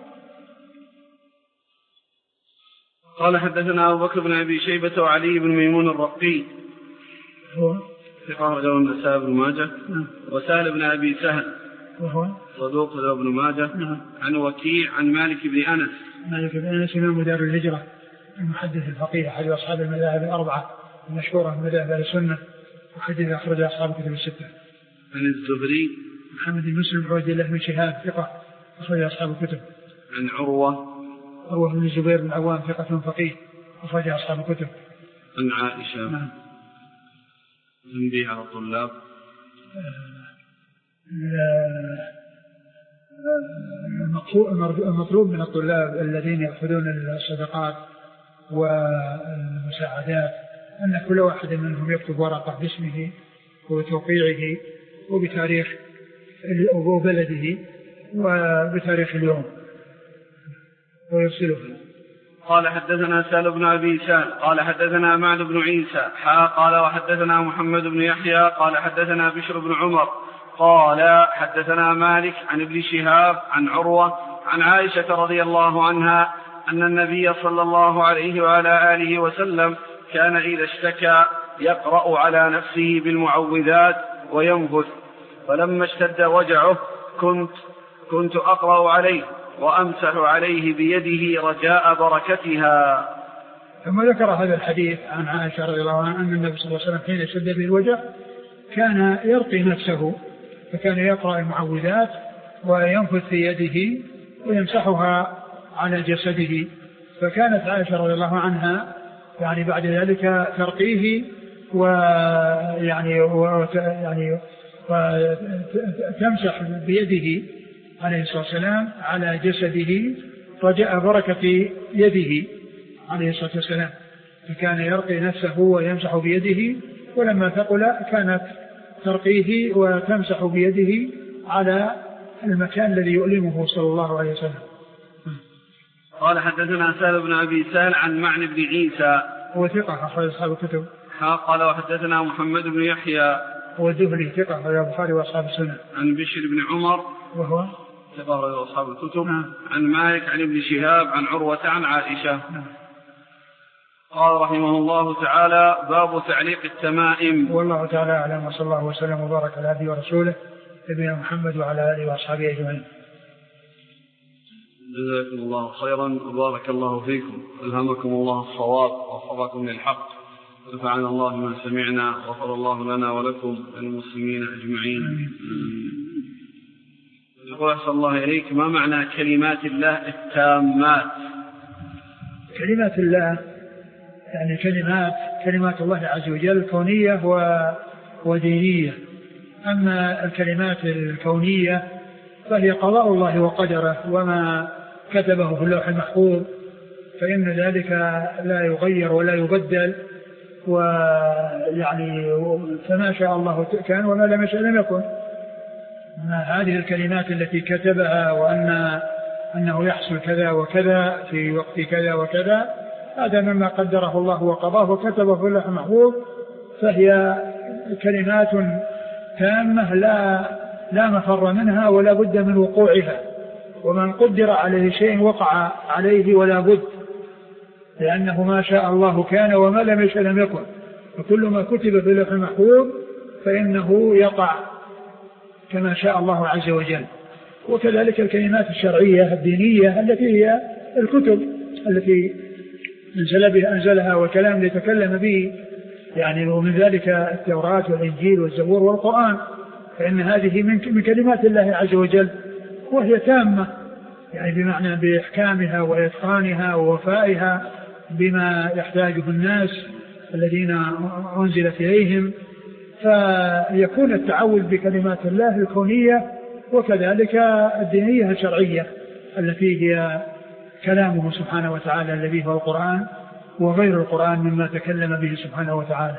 قال حدثنا أبو بكر بن أبي شيبة وعلي بن ميمون الرقي هو ثقة له النسائي بن ماجه. وسهل بن أبي سهل وهو صدوق له ابن ماجه. عن وكيع عن مالك بن أنس. مالك بن أنس إمام دار الهجرة المحدث الفقيه أحد أصحاب المذاهب الأربعة المشهورة من مذاهب السنة، وحديث أخرج أصحاب الكتب الستة. عن الزهري محمد بن مسلم عبد الله بن شهاب ثقة أخرج أصحاب الكتب. عن عروة بن الزبير بن العوام ثقة فقيه أخرج أصحاب الكتب. عن عائشة. نعم. تنبيه على الطلاب. المطلوب من الطلاب الذين يأخذون الصدقات والمساعدات أن كل واحد منهم يكتب ورقة باسمه وتوقيعه وبتاريخ وبلده وبتاريخ اليوم ويرسله. قال حدثنا سهل بن أبي سهل قال حدثنا معد بن عيسى قال وحدثنا محمد بن يحيى قال حدثنا بشر بن عمر قال حدثنا مالك عن ابن شهاب عن عروة عن عائشة رضي الله عنها أن النبي صلى الله عليه وعلى آله وسلم كان إذا اشتكى يقرأ على نفسه بالمعوذات وينفث، فلما اشتد وجعه كنت أقرأ عليه وأمسح عليه بيده رجاء بركتها. ثم ذكر هذا الحديث عن عائشة رضي الله عنها أن النبي صلى الله عليه وسلم حين اشتد به الوجع كان يرقي نفسه، فكان يقرأ المعوذات وينفث في يده ويمسحها على جسده. فكانت عائشة رضي الله عنها يعني بعد ذلك ترقيه وتمسح بيده عليه الصلاة والسلام على جسده رجاء بركة يده عليه الصلاة والسلام، فكان يرقي نفسه ويمسح بيده، ولما ثقل كانت ترقيه وتمسح بيده على المكان الذي يؤلمه صلى الله عليه وسلم. قال حدثنا سهل بن أبي سهل عن معن بن عيسى هو ثقة أخرج أصحاب الكتب. قال وحدثنا محمد بن يحيى هو الدهلي ثقة أخرج البخاري وأصحاب السنة. عن بشر بن عمر وهو ثقة أخرج أصحاب الكتب. عن مالك عن ابن شهاب عن عروة عن عائشة. قال رحمه الله تعالى باب تعليق التمائم. والله تعالى أعلم، وصلى الله وسلم وبارك على عبده ورسوله نبينا محمد وعلى آله وأصحابه أجمعين. جزاكم الله خيرا وبارك الله فيكم، ألهمكم الله الصواب ووفقكم للحق، نفعنا الله ما سمعنا، غفر الله لنا ولكم وللمسلمين أجمعين. يقول أحسن الله إليك، ما معنى كلمات الله التامات؟ كلمات الله يعني كلمات الله عز وجل كونية ودينية. أما الكلمات الكونية فهي قضاء الله وقدره وما كتبه في اللوح المحفوظ، فإن ذلك لا يغير ولا يبدل، ويعني فما شاء الله كان وما لم يشاء لم يكن. هذه الكلمات التي كتبها وأنه يحصل كذا وكذا في وقت كذا وكذا، هذا مما قدره الله وقضاه وكتبه في اللوح المحفوظ، فهي كلمات تامة لا مفر منها ولا بد من وقوعها، ومن قدر عليه شيء وقع عليه ولا بد، لأنه ما شاء الله كان وما لم يشاء لم يكن، وكل ما كتب في اللوح المحفوظ فإنه يقع كما شاء الله عز وجل. وكذلك الكلمات الشرعية الدينية التي هي الكتب التي أنزلها والكلام اللي تكلم به، يعني ومن ذلك التوراة والإنجيل والزبور والقرآن، فإن هذه من كلمات الله عز وجل، وهي تامة يعني بمعنى بإحكامها وإتقانها ووفائها بما يحتاجه الناس الذين أنزلت إليهم، فيكون التعوذ بكلمات الله الكونية وكذلك الدينية الشرعية التي هي كلامه سبحانه وتعالى الذي هو القرآن وغير القرآن مما تكلم به سبحانه وتعالى.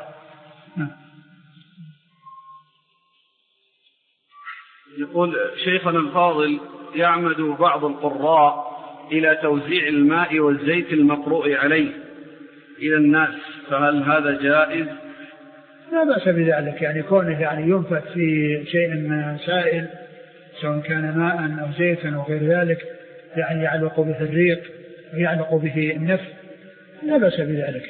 يقول شيخنا الفاضل، يعمد بعض القراء إلى توزيع الماء والزيت المقروء عليه إلى الناس، فهل هذا جائز؟ لا بأس بذلك، يعني كونه يعني ينفث في شيء سائل سواء كان ماء أو زيت أو غير ذلك، يعني يعلق به الريق ويعلق به النفس، لا بأس بذلك.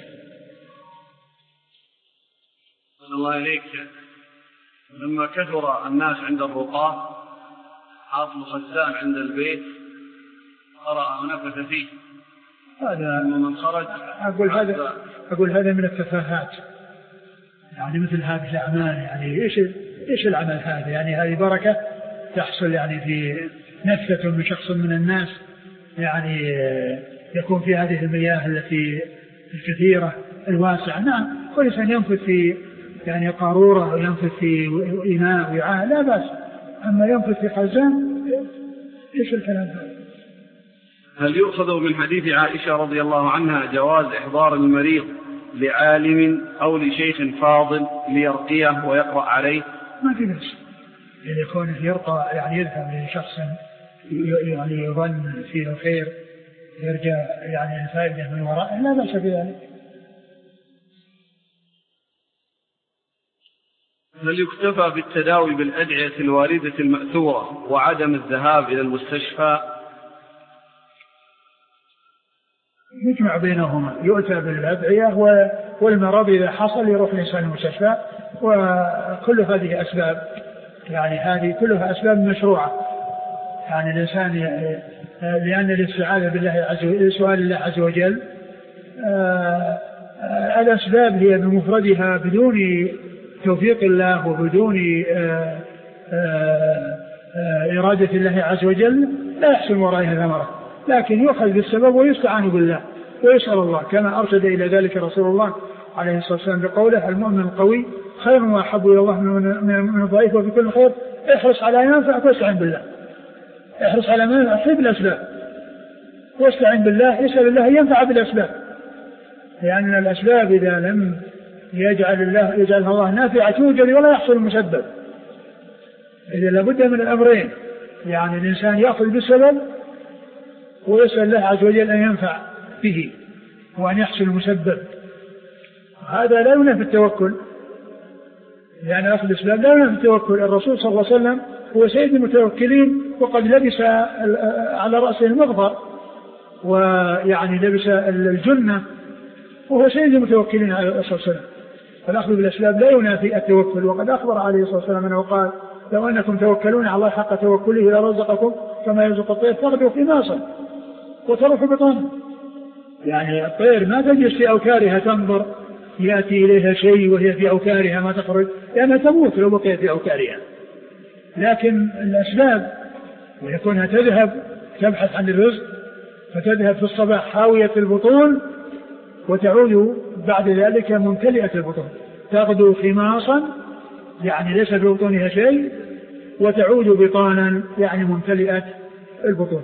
صلى الله عليك، لما كثر الناس عند الرقاة حاط خزان عند البيت قرأ ونفث فيه، هذا من خرج أقول هذا من التفاهات، يعني مثل هذه الأعمال، يعني إيش العمل هذا؟ يعني هذه بركة تحصل يعني في نفثة من شخص من الناس، يعني يكون في هذه المياه التي الكثيرة الواسع. نعم كل إنسان ينفث في يعني قارورة أو ينفث في إناء وعاء لا بأس، أما ينفث في خزان إيش الكلام هذا؟ هل يؤخذ من حديث عائشة رضي الله عنها جواز إحضار المريض لعالم أو لشيخ فاضل ليرقيه ويقرأ عليه؟ ما في بأس يعني يكون يرقى يعني يذهب لشخص يعني يظن فيه الخير يرجع يعني الفائدة من وراءه لا بأس بذلك. هل يكتفى بالتداوي بالأدعية الواردة المأثورة وعدم الذهاب إلى المستشفى؟ يجمع بينهما، يؤتى بالأدعية والمرض إذا حصل يروح الإنسان المستشفى، وكل هذه أسباب يعني هذه كلها أسباب مشروعة. يعني الإنسان لأن الاستعاذة بالله عز وجل سؤال الله عز وجل الأسباب هي بمفردها بدون توفيق الله وبدون إرادة الله عز وجل لا يحصل ورائها ثمرة، لكن يؤخذ بالسبب ويستعان بالله ويسأل الله كما أرشد إلى ذلك رسول الله عليه الصلاة والسلام بقوله المؤمن القوي خير وأحب إلى الله من الضعيف وفي كل خير احرص على ما ينفعك واستعن بالله. احرص على ما ينفعك بالأسباب واستعن بالله، يسأل الله ينفع بالأسباب، لأن الأسباب إذا لم يجعلها الله نافعة توجد ولا يحصل المسبب. إذا لابد من الأمرين، يعني الإنسان يأخذ بالسبب ويسأل الله عز وجل أن ينفع به وأن يحصل المسبب. هذا لا ينافي التوكل، يعني أخذ الأسباب لا ينافي التوكل. الرسول صلى الله عليه وسلم هو سيد المتوكلين وقد لبس على رأسه المغفر ويعني لبس الجنة وهو سيد المتوكلين عليه الصلاة والسلام. فالأخذ بالأسباب لا ينافي التوكل، وقد أخبر عليه الصلاة والسلام أنه قال لو أنكم توكلون على الله حق توكله لرزقكم كما يرزق الطير تغدو في ماصر وتروح بطانه. يعني الطير ما تجلس في أوكارها تنظر يأتي إليها شيء وهي في أوكارها ما تخرج لأنها تموت لو بقيت في أوكارها. لكن الأسباب ويكونها تذهب تبحث عن الرزق فتذهب في الصباح حاوية البطون وتعود بعد ذلك ممتلئة البطون، تغدو خماصا يعني ليس في بطونها شيء وتعود بطانا يعني ممتلئة البطون.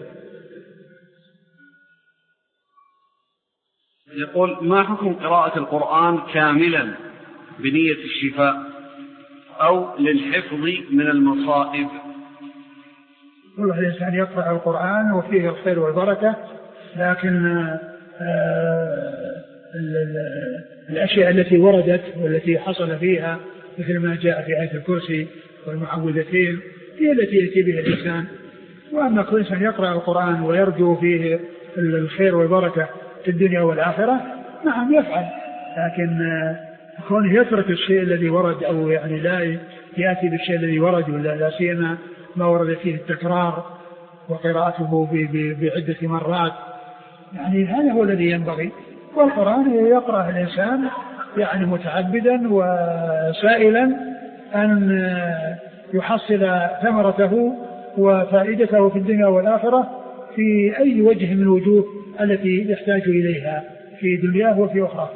يقول ما حكم قراءة القرآن كاملا بنية الشفاء أو للحفظ من المصائب؟ والله الإنسان يقرأ القرآن وفيه الخير والبركة، لكن الأشياء التي وردت والتي حصل فيها مثل ما جاء في آية الكرسي والمعوذتين هي التي يأتي بها الإنسان. وأما كل إنسان يقرأ القرآن ويرجو فيه الخير والبركة في الدنيا والآخرة نعم يفعل، لكن كونه يترك الشيء الذي ورد أو يعني لا يأتي بالشيء الذي ورد ولا لا سيما ما ورد فيه التكرار وقراءته بعدة مرات، يعني هذا هو الذي ينبغي. والقرآن يقرأ الإنسان يعني متعبدا وسائلا أن يحصل ثمرته وفائدته في الدنيا والآخرة في أي وجه من الوجوه التي يحتاج إليها في دنياه وفي أخرى.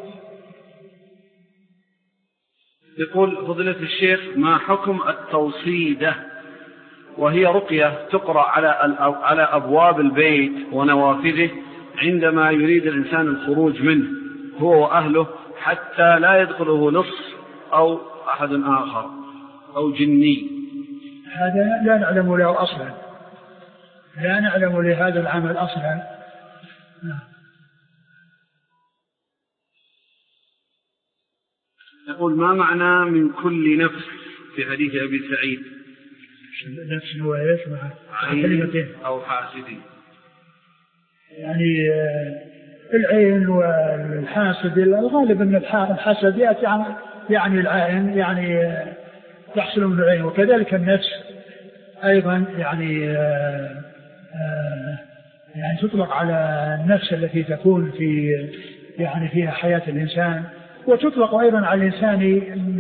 يقول فضيلة الشيخ ما حكم التوصيدة وهي رقية تقرأ على أبواب البيت ونوافذه عندما يريد الإنسان الخروج منه هو وأهله حتى لا يدخله لص أو أحد آخر أو جني؟ هذا لا نعلم له أصلا، لا نعلم لهذا العمل أصلا. يقول ما معنى من كل نفس في حديث أبي سعيد؟ نفس هو ايش مع كلمتين أو حاسدين؟ يعني العين والحاسد الغالب أن الحسد يأتي يعني العين يعني يحصل من العين، وكذلك النفس أيضا يعني تطلق على النفس التي تكون في يعني فيها حياة الإنسان، وتطلق أيضا على الإنسان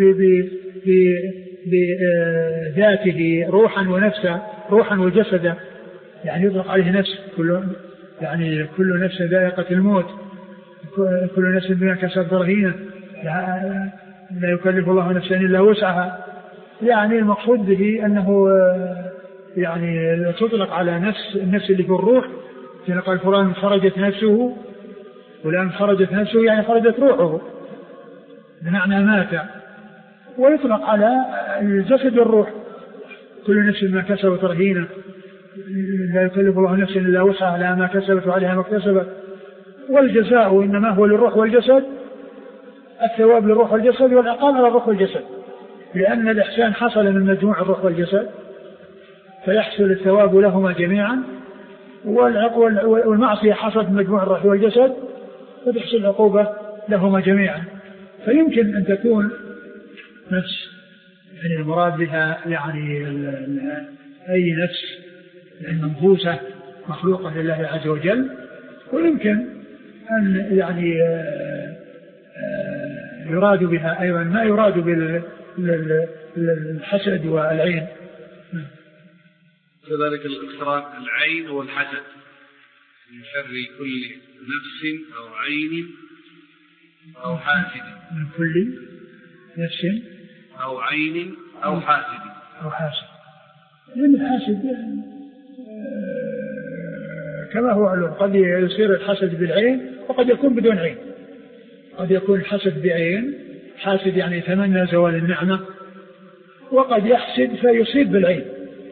بذاته روحا ونفسا، روحا وجسدا، يعني يطلق عليه نفس كل نفس ذائقة الموت، كل نفس بما كسبت رهينة، لا يكلف الله نفسا إلا وسعها. يعني المقصود به أنه يعني تطلق على النفس اللي في الروح، يعني قال فلان خرجت نفسه، فلان خرجت نفسه يعني خرجت روحه بمعنى مات. ويطلق على الجسد والروح، كل نفس ما كسبت رهينة، لا يكلف الله نفسا إلا وسعها لها ما كسبت وعليها ما اكتسبت. والجزاء إنما هو للروح والجسد، الثواب للروح والجسد والعقاب على الروح والجسد، لأن الإحسان حصل من مجموع الروح والجسد فيحصل الثواب لهما جميعا، والمعصية حصلت من مجموع الروح والجسد فتحصل العقوبة لهما جميعا. فيمكن أن تكون نفس يعني المراد بها يعني أي نفس منفوسة مخلوقة لله عز وجل، ويمكن أن يعني يراد بها أيضا ما يراد بالحسد والعين. كذلك الاقتران العين والحسد من شر كل نفس أو عين أو حاسد، من كل نفس أو عين أو حاسد. لأن الحاسد كما هو علم قد يصير الحسد بالعين وقد يكون بدون عين. قد يكون الحسد بعين، حاسد يعني يتمنى زوال النعمة، وقد يحسد فيصيب بالعين.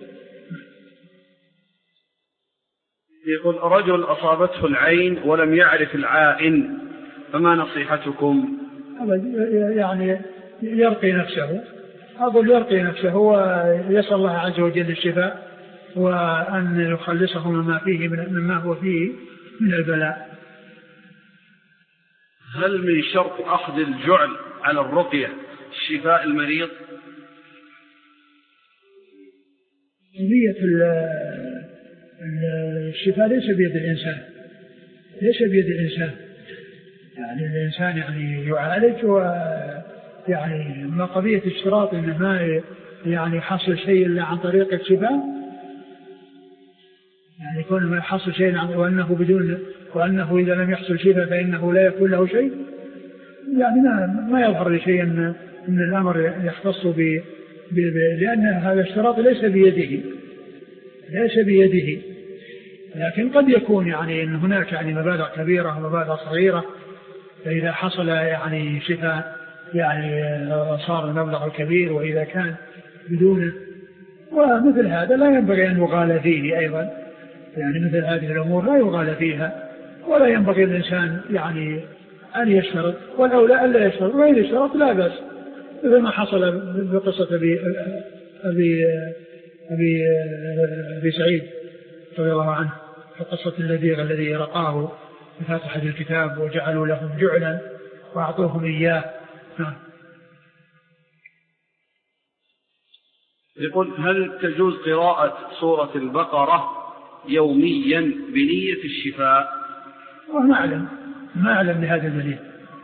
يقول رجل أصابته العين ولم يعرف العائن، فما نصيحتكم؟ يعني يرقي نفسه، أقول يرقي نفسه ويسأل الله عز وجل الشفاء، وأن يخلصه مما فيه مما هو فيه من البلاء. هل من شرط أخذ الجعل على الرقية شفاء المريض؟ نية الشفاء ليس بيد الإنسان، يعني الإنسان يعني يعالج، ويعني ما قضية اشتراط إنه ما يعني يحصل شيء إلا عن طريق الشفاء، يعني يكون ما يحصل شيء وأنه إذا لم يحصل شفاء فإنه لا يكون له شيء، يعني ما يظهر لي شيء أن الأمر يختص لأن هذا الاشتراط ليس بيده، لكن قد يكون يعني أن هناك يعني مبالغ كبيرة ومبالغ صغيرة، فإذا حصل يعني شفاء يعني صار المبلغ الكبير، وإذا كان بدونه. ومثل هذا لا ينبغي أن يغالى فيه أيضا، يعني مثل هذه الأمور لا يغالى فيها، ولا ينبغي الإنسان يعني أن يشترط، والأولى ألا يشترط، وإذا اشترط لا بأس، مثل ما حصل بقصة أبي سعيد رضي الله عنه، في قصة الذي رقاه بفاتحة الكتاب وجعلوا لهم جعلا وأعطوهم إياه. يقول هل تجوز قراءة سورة البقرة يوميا بنية الشفاء؟ ما أعلم بهذا الدليل.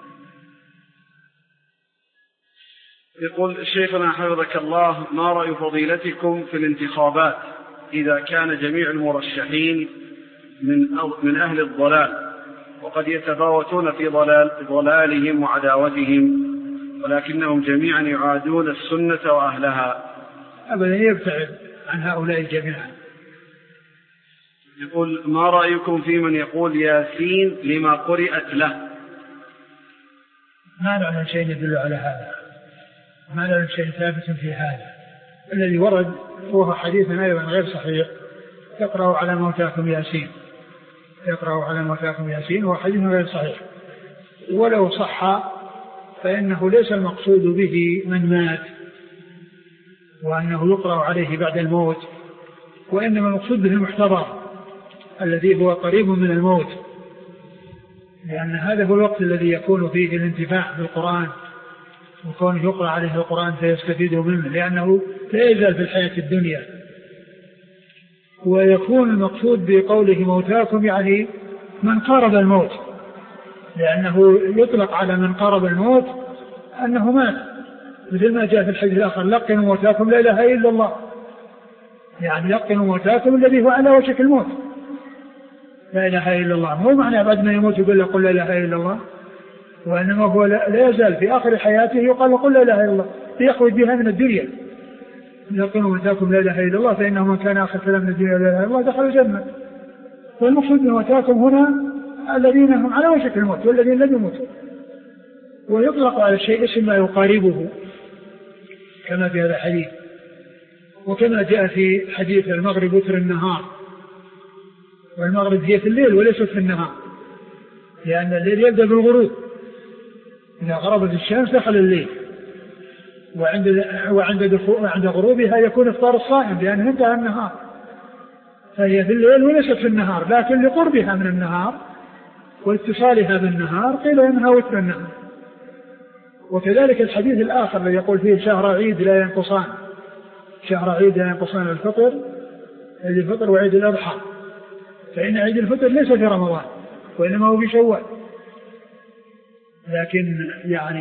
يقول شيخنا حفظك الله، ما رأي فضيلتكم في الانتخابات إذا كان جميع المرشحين من أهل الضلال، وقد يتفاوتون في ضلالهم وعداوتهم، ولكنهم جميعا يعادون السنة وأهلها؟ أبدا، يبتعد عن هؤلاء جميعا. يقول ما رأيكم في من يقول ياسين لما قرأت له؟ ما نعلم شيء يدل على هذا، ما نعلم شيء ثابت في هذا. الذي ورد هو حديث أيضا غير صحيح، يقرأ على موتاكم ياسين، هو حديث غير صحيح، ولو صح فإنه ليس المقصود به من مات وأنه يقرأ عليه بعد الموت، وإنما المقصود به المحتضر الذي هو قريب من الموت، لأن هذا هو الوقت الذي يكون فيه الانتفاع بالقرآن، وكونه يقرأ عليه القرآن فيستفيد منه، لأنه لا يزال في الحياة الدنيا. ويكون المقصود بقوله موتاكم يعني من قارب الموت، لأنه يطلق على من قارب الموت أنه مات، مثل ما جاء في الحديث الآخر لقنوا موتاكم لا إله إلا الله، يعني لقنوا موتاكم الذي هو على وشك الموت. لا إله إلا الله، مو معنى بعد ما يموت يقول له قل لا إله إلا الله، وإنما هو لا يزال في آخر حياته يقال له قل لا إله إلا الله ليخرج بها من الدنيا. إذا قلوا متاكم لا إله إلا الله فإنه من كان آخر كلام من الدنيا لا إله إلا الله دخل الجنة. والمقصود من متاكم هنا الذين هم على وشك الموت والذين لم يموتوا. ويطلق على الشيء اسم ما يقاربه كما في هذا الحديث، وكما جاء في حديث المغرب وتر النهار، والمغرب هي في الليل وليست في النهار، لأن الليل يبدأ بالغروب، إذا غربت الشمس دخل الليل، وعند غروبها يكون إفطار الصائم لأنه انتهى النهار، فهي في الليل وليست في النهار، لكن لقربها من النهار واتصالها بالنهار قيل إنها وتر النهار. وكذلك الحديث الآخر الذي يقول فيه شهر عيد لا ينقصان، شهر عيد لا ينقصان الفطر، عيد الفطر وعيد الأضحى، فإن عيد الفطر ليس في رمضان وإنما هو في شوال، لكن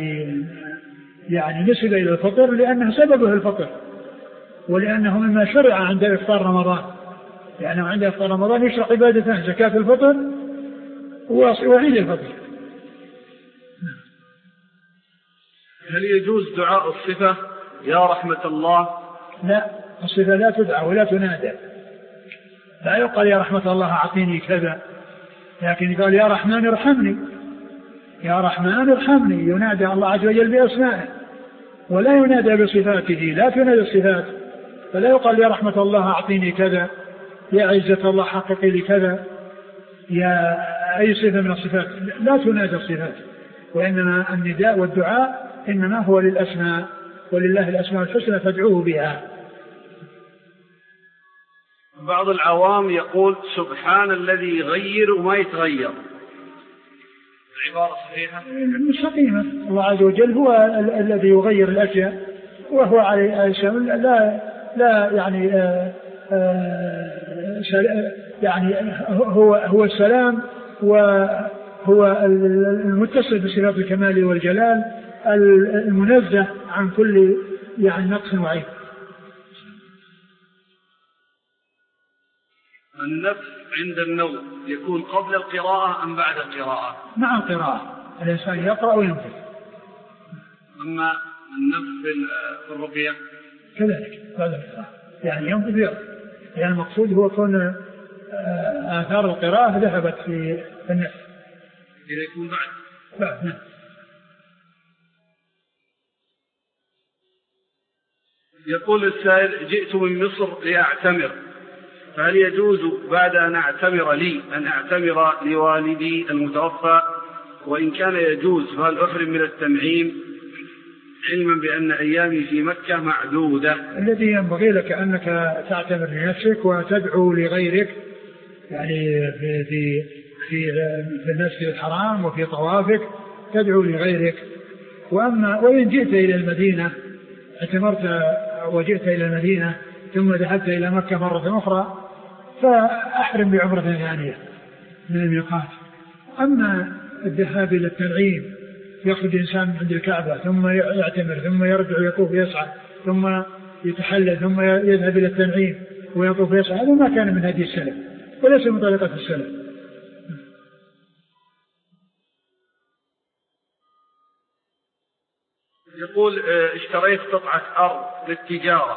يعني نسب إلى الفطر لأنه سببه الفطر، ولأنه مما شرع عند إفطار رمضان، لأنه عند إفطار رمضان يشرع عبادتان، زكاة الفطر وعيد الفطر. هل يجوز دعاء الصفة يا رحمة الله؟ لا، الصفة لا تدعى ولا تنادى، لا يقال يا رحمة الله أعطيني كذا، لكن يقال يا رحمن ارحمني، يا رحمن ارحمني، ينادى الله عز وجل بأسمائه ولا ينادى بصفاته، لا تنادى الصفات، فلا يقال يا رحمة الله أعطيني كذا، يا عزة الله حققي لي كذا، يا أي صفة من الصفات، لا تنادى الصفات، وإنما النداء والدعاء إنما هو للأسماء، ولله الأسماء الحسنى فادعوه بها. بعض العوام يقول سبحان الذي يغير وما يتغير، العبارة صحيحة؟ مستقيمة، الله عز وجل هو الذي يغير الأشياء، وهو عليه لا يعني هو السلام، وهو المتصل بصفات الكمال والجلال، المنزه عن كل نقص وعيب. النفس عند النوم يكون قبل القراءة أم بعد القراءة؟ مع القراءة، الإنسان يقرأ وينفذ. أما النفس في الرقية كذلك بعد القراءة، يعني ينفذ يقرأ، يعني المقصود هو كون آثار القراءة ذهبت في النفس. إذا يكون بعد نعم. يقول السائل جئت من مصر لأعتمر، فهل يجوز بعد أن أعتمر لي أن أعتمر لوالدي المتوفى؟ وإن كان يجوز فهل أحرم من التنعيم علما بأن أيامي في مكة معدودة؟ الذي ينبغي لك أنك تعتمر لنفسك وتدعو لغيرك، يعني في المسجد الحرام وفي طوافك تدعو لغيرك. وإن جئت إلى المدينة اعتمرت وجئت إلى المدينة ثم ذهبت إلى مكة مرة أخرى فأحرم بعمرة ثانية من الميقات. أما الذهاب إلى التنعيم يخرج الإنسان عند الكعبة ثم يعتمر ثم يرجع يطوف يسعى ثم يتحلل ثم يذهب إلى التنعيم ويطوف يسعى، هذا ما كان من هدي السلف وليس من طريقة السلف. يقول اشتريت قطعة أرض للتجارة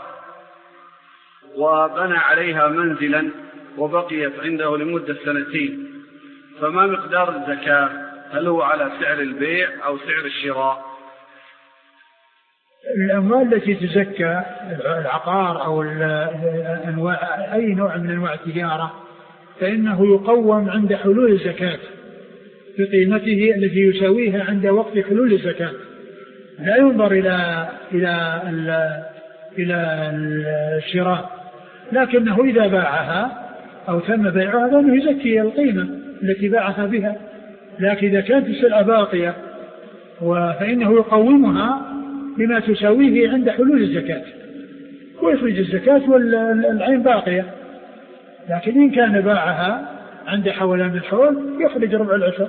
وبنى عليها منزلا وبقيت عنده لمدة 2 سنين، فما مقدار الزكاة؟ هل هو على سعر البيع أو سعر الشراء؟ الأموال التي تزكى العقار أو أي نوع من أنواع التجارة فإنه يقوم عند حلول الزكاة بقيمته التي يساويها عند وقت حلول الزكاة، لا ينظر إلى الشراء، لكنه إذا باعها أو تم بيعها فإنه يزكي القيمة التي باعها بها. لكن إذا كانت السلعة باقية فإنه يقومها بما تساويه عند حلول الزكاة ويخرج الزكاة والعين باقية. لكن إن كان باعها عند حولان الحول يخرج ربع العشر.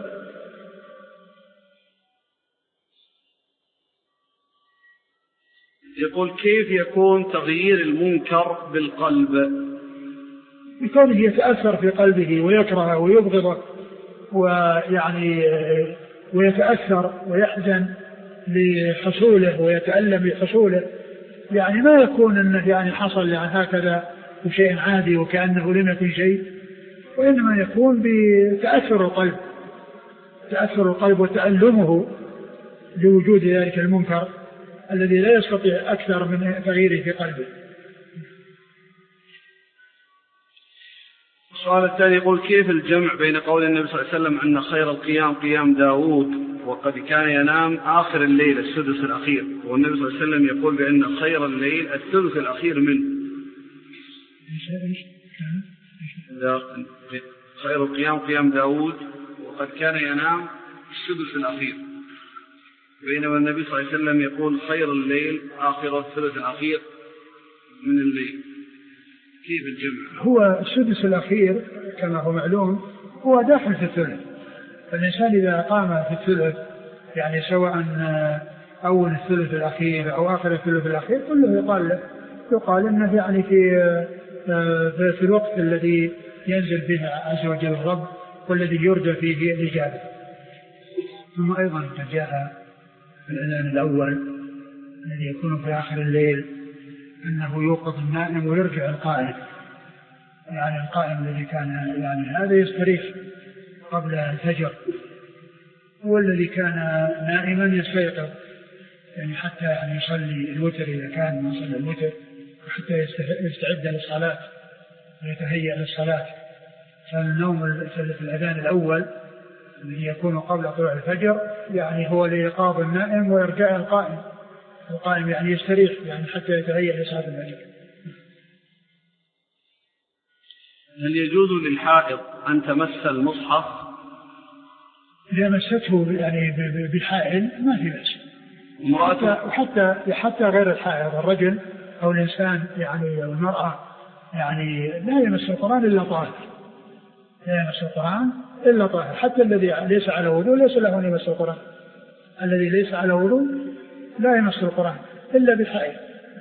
يقول كيف يكون تغيير المنكر بالقلب؟ بكونه يتأثر في قلبه ويكره ويبغضه ويعني ويتأثر ويحزن لحصوله ويتألم لحصوله، يعني ما يكون أنه يعني حصل يعني هكذا بشيء عادي وكأنه لم يكن شيء، وإنما يكون بتأثر القلب، تأثر القلب وتألمه لوجود ذلك المنكر الذي لا يستطيع أكثر من تغييره في قلبه. السؤال الثاني يقول: كيف الجمع بين قول النبي صلى الله عليه وسلم أن خير القيام قيام داود وقد كان ينام آخر الليل السدس الأخير، والنبي صلى الله عليه وسلم يقول بأن خير الليل الثلث الأخير منه؟ خير القيام قيام داود وقد كان ينام السدس الأخير، بينما النبي صلى الله عليه وسلم يقول خير الليل آخر الثلث الأخير من الليل، كيف الجمع؟ هو السدس الأخير كما هو معلوم هو داخل في الثلث، فالإنسان إذا قام في الثلث يعني سواء أول الثلث الأخير أو آخر الثلث الأخير كله يقال إنه يعني في الوقت الذي ينزل به عز وجل الرب والذي يرجى فيه الإجابة. ثم أيضا جاء في الأذان الأول الذي يكون في آخر الليل أنه يوقظ النائم ويرجع القائم، يعني القائم الذي كان يعني هذا يستريح قبل الفجر، والذي كان نائما يستيقظ يعني حتى يعني يصلي الوتر إذا كان يصلي الوتر، وحتى يستعد للصلاة ويتهيأ للصلاة. فالنوم في الأذان الأول الذي يكون قبل طلوع الفجر يعني هو لإيقاظ النائم وإرجاع القائم يعني يستريح يعني حتى يتهيأ لصلاة الفجر. هل يجوز للحائض أن تمس المصحف؟ إذا مسته يعني بالحائل ما في بأس، وحتى غير الحائض الرجل أو الإنسان يعني المرأة يعني لا يمس القرآن إلا طاهر، لا يمس القرآن إلا طاهر، حتى الذي ليس على وضوء ليس له أن يمس القرآن، الذي ليس على وضوء لا يمس القرآن إلا بالحائل.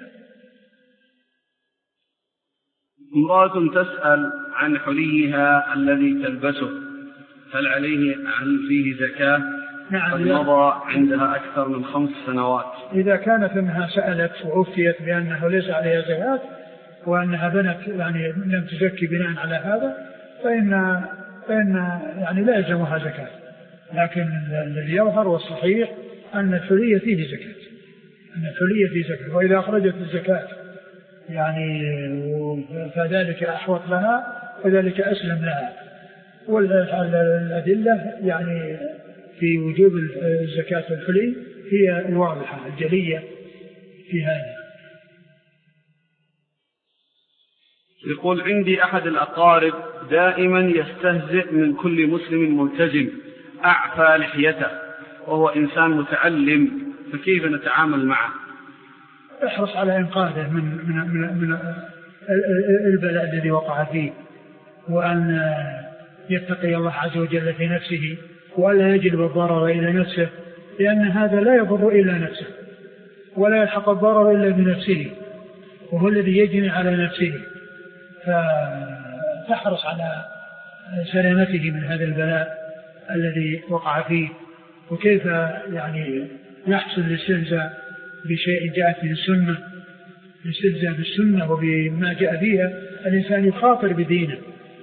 امرأة تسأل عن حليها الذي تلبسه، هل فيه زكاة؟ نعم، قد مضى عندها أكثر من 5 سنوات. إذا كانت أنها سألت وأفتيت بأنه ليس عليها زكاة وأنها بنت يعني لم تزكي بناء على هذا فإن يعني لا يلزمها زكاة، لكن الذي يظهر والصحيح أن الحلية فيه زكاة، أن الحلية فيه زكاة، وإذا أخرجت الزكاة يعني فذلك أحوط لها وذلك أسلم لها. والأدلة يعني في وجوب الزكاة الحلي هي الواضحة الجلية في هذا. يقول: عندي أحد الأقارب دائما يستهزئ من كل مسلم ملتزم أعفى لحيته وهو إنسان متعلم، فكيف نتعامل معه؟ احرص على إنقاذه من البلاء الذي وقع فيه، وأن يتقي الله عز وجل في نفسه ولا يجلب الضرر إلى نفسه، لأن هذا لا يضر إلا نفسه ولا يلحق الضرر إلا بنفسه، وهو الذي يجني على نفسه. فتحرص على سلامته من هذا البلاء الذي وقع فيه. وكيف يعني يحصل الاستهزاء بشيء جاءت من السنة، الاستهزاء بالسنة وبما جاء فيها، الإنسان يخاطر بدينه.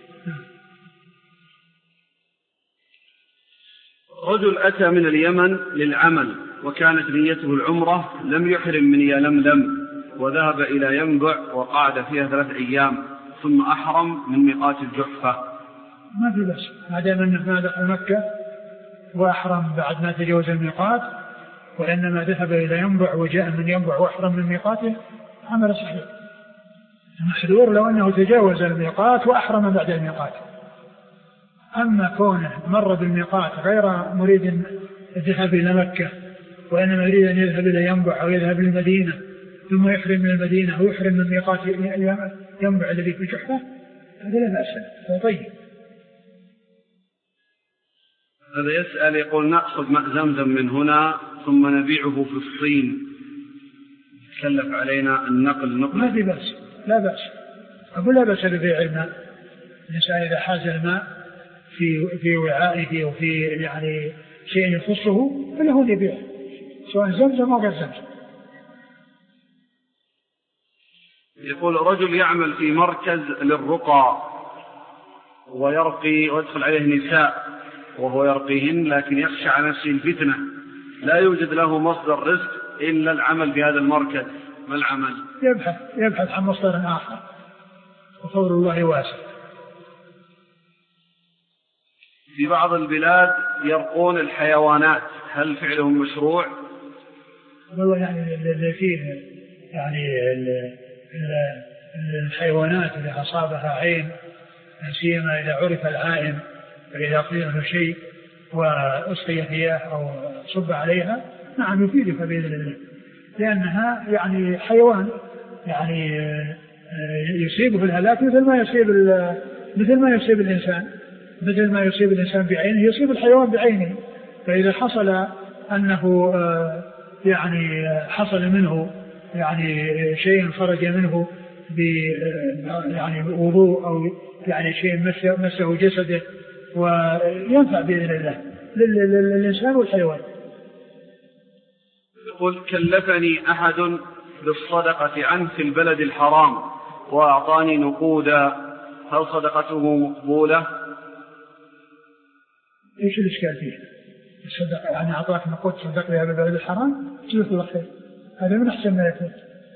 رجل أتى من اليمن للعمل وكانت نيته العمرة، لم يحرم من يلملم وذهب إلى ينبع وقعد فيها 3 أيام ثم أحرم من ميقات الجحفة. ما في بس ما دام أنه ما دخل مكة وأحرم بعد ما تجاوز الميقات، وإنما ذهب إلى ينبع وجاء من ينبع وأحرم من ميقاته، عمل صحيح. المحذور لو أنه تجاوز الميقات وأحرم بعد الميقات. أما كونه مر بالميقات غير مريد الذهاب إلى مكة وإنما يريد أن يذهب إلى ينبع أو يذهب للمدينة ثم يحرم من المدينة ويحرم من ميقات ينبع الذي في الجحفة، هذا لا بأس، هو طيب. هذا يسأل يقول: نأخذ ماء زمزم من هنا ثم نبيعه في الصين، تكلف علينا النقل. ما في بأس، لا بأس، أقول لا بأس ببيع الماء الإنسان إذا حاز الماء في وعائه وفي يعني شيء يخصه فله أن يبيعه سواء زمزم أو غير زمزم. يقول رجل يعمل في مركز للرقى ويرقي ويدخل عليه نساء وهو يرقيهن، لكن يخشى على نفسه الفتنة، لا يوجد له مصدر رزق إلا العمل في هذا المركز، ما العمل؟ يبحث عن مصدر آخر، وفضل الله واسع. في بعض البلاد يرقون الحيوانات، هل فعلهم مشروع؟ والله يعني اللي فيه يعني الحيوانات اللي أصابها عين، سيما إذا عرف العائن، فإذا قيل له شيء وأسقي فيها أو صب عليها نعم يفيدك بإذن الله، لأنها يعني حيوان يعني يصيبه الهلاك مثل ما يصيب الإنسان، مثل ما يصيب الإنسان بعينه يصيب الحيوان بعينه. فإذا حصل أنه يعني حصل منه يعني شيء خرج منه يعني وضوء أو يعني شيء مسه جسده وينفع بإذن الله للإنسان والحيوان. يقول كلفني أحد بالصدقة عنه في البلد الحرام وأعطاني نقودا، هل صدقته مقبولة؟ إيش الإشكال فيه؟ الصدقة يعني أعطاك نقود تصدق بها بالبلد الحرام جزاك الله خير، هذا من أحسن ما يكون.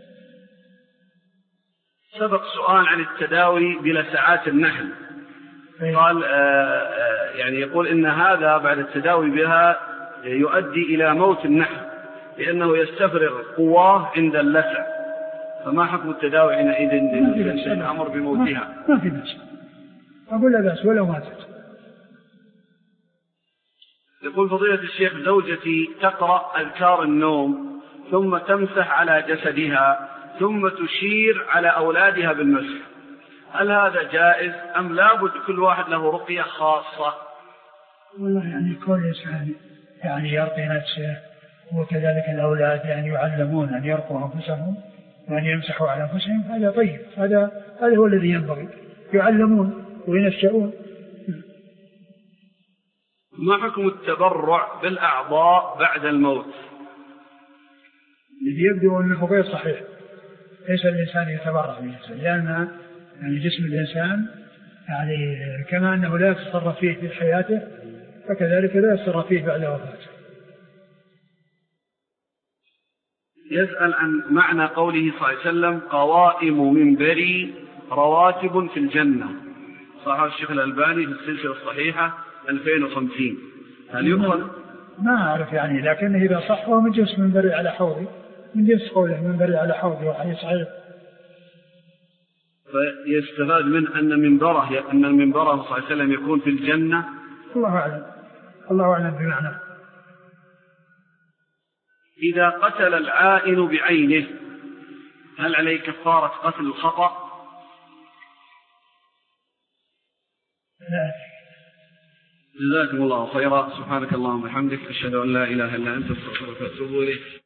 سبق سؤال عن التداوي بلسعات النحل، قال يعني يقول إن هذا بعد التداوي بها يؤدي إلى موت النحل لأنه يستفرغ قواه عند اللسع، فما حكم التداوي حينئذ الأمر بموتها؟ ما في بأس، أقول لا بأس ولو ماتت. يقول فضيلة الشيخ زوجتي تقرأ أذكار النوم ثم تمسح على جسدها ثم تشير على أولادها بالمسح، هل هذا جائز أم لابد كل واحد له رقية خاصة؟ والله يعني كل إنسان يعني يرقي نفسه وكذلك الأولاد يعني يعلمون أن يرقوا أنفسهم وأن يمسحوا على أنفسهم، هذا طيب، هذا هو الذي ينبغي، يعلمون وينشأون. ما حكم التبرع بالأعضاء بعد الموت؟ الذي يبدو أنه غير صحيح، ليس الإنسان يتبرع بالإنسان، لأن يعني جسم الإنسان يعني كما أنه لا يتصرف فيه في حياته فكذلك لا يتصرف فيه بعد وفاته. يسأل عن معنى قوله صلى الله عليه وسلم قوائم منبري رواتب في الجنة، صححه الشيخ الألباني في السلسلة الصحيحة 2050، هل يؤخذ؟ ما أعرف يعني، لكن إذا صح هو من جنس منبري على حوضي، من جنس قوله منبري على حوضي وحديث صحيح. فيستفاد من أن المنبره صلى الله عليه وسلم يكون في الجنة. الله أعلم، الله أعلم بمعنى. إذا قتل العائن بعينه هل عليه كفارة قتل الخطأ؟ لا. جزاكم الله خيرا، سبحانك اللهم وبحمدك، أشهد أن لا إله إلا أنت، أستغفرك وأتوب إليك.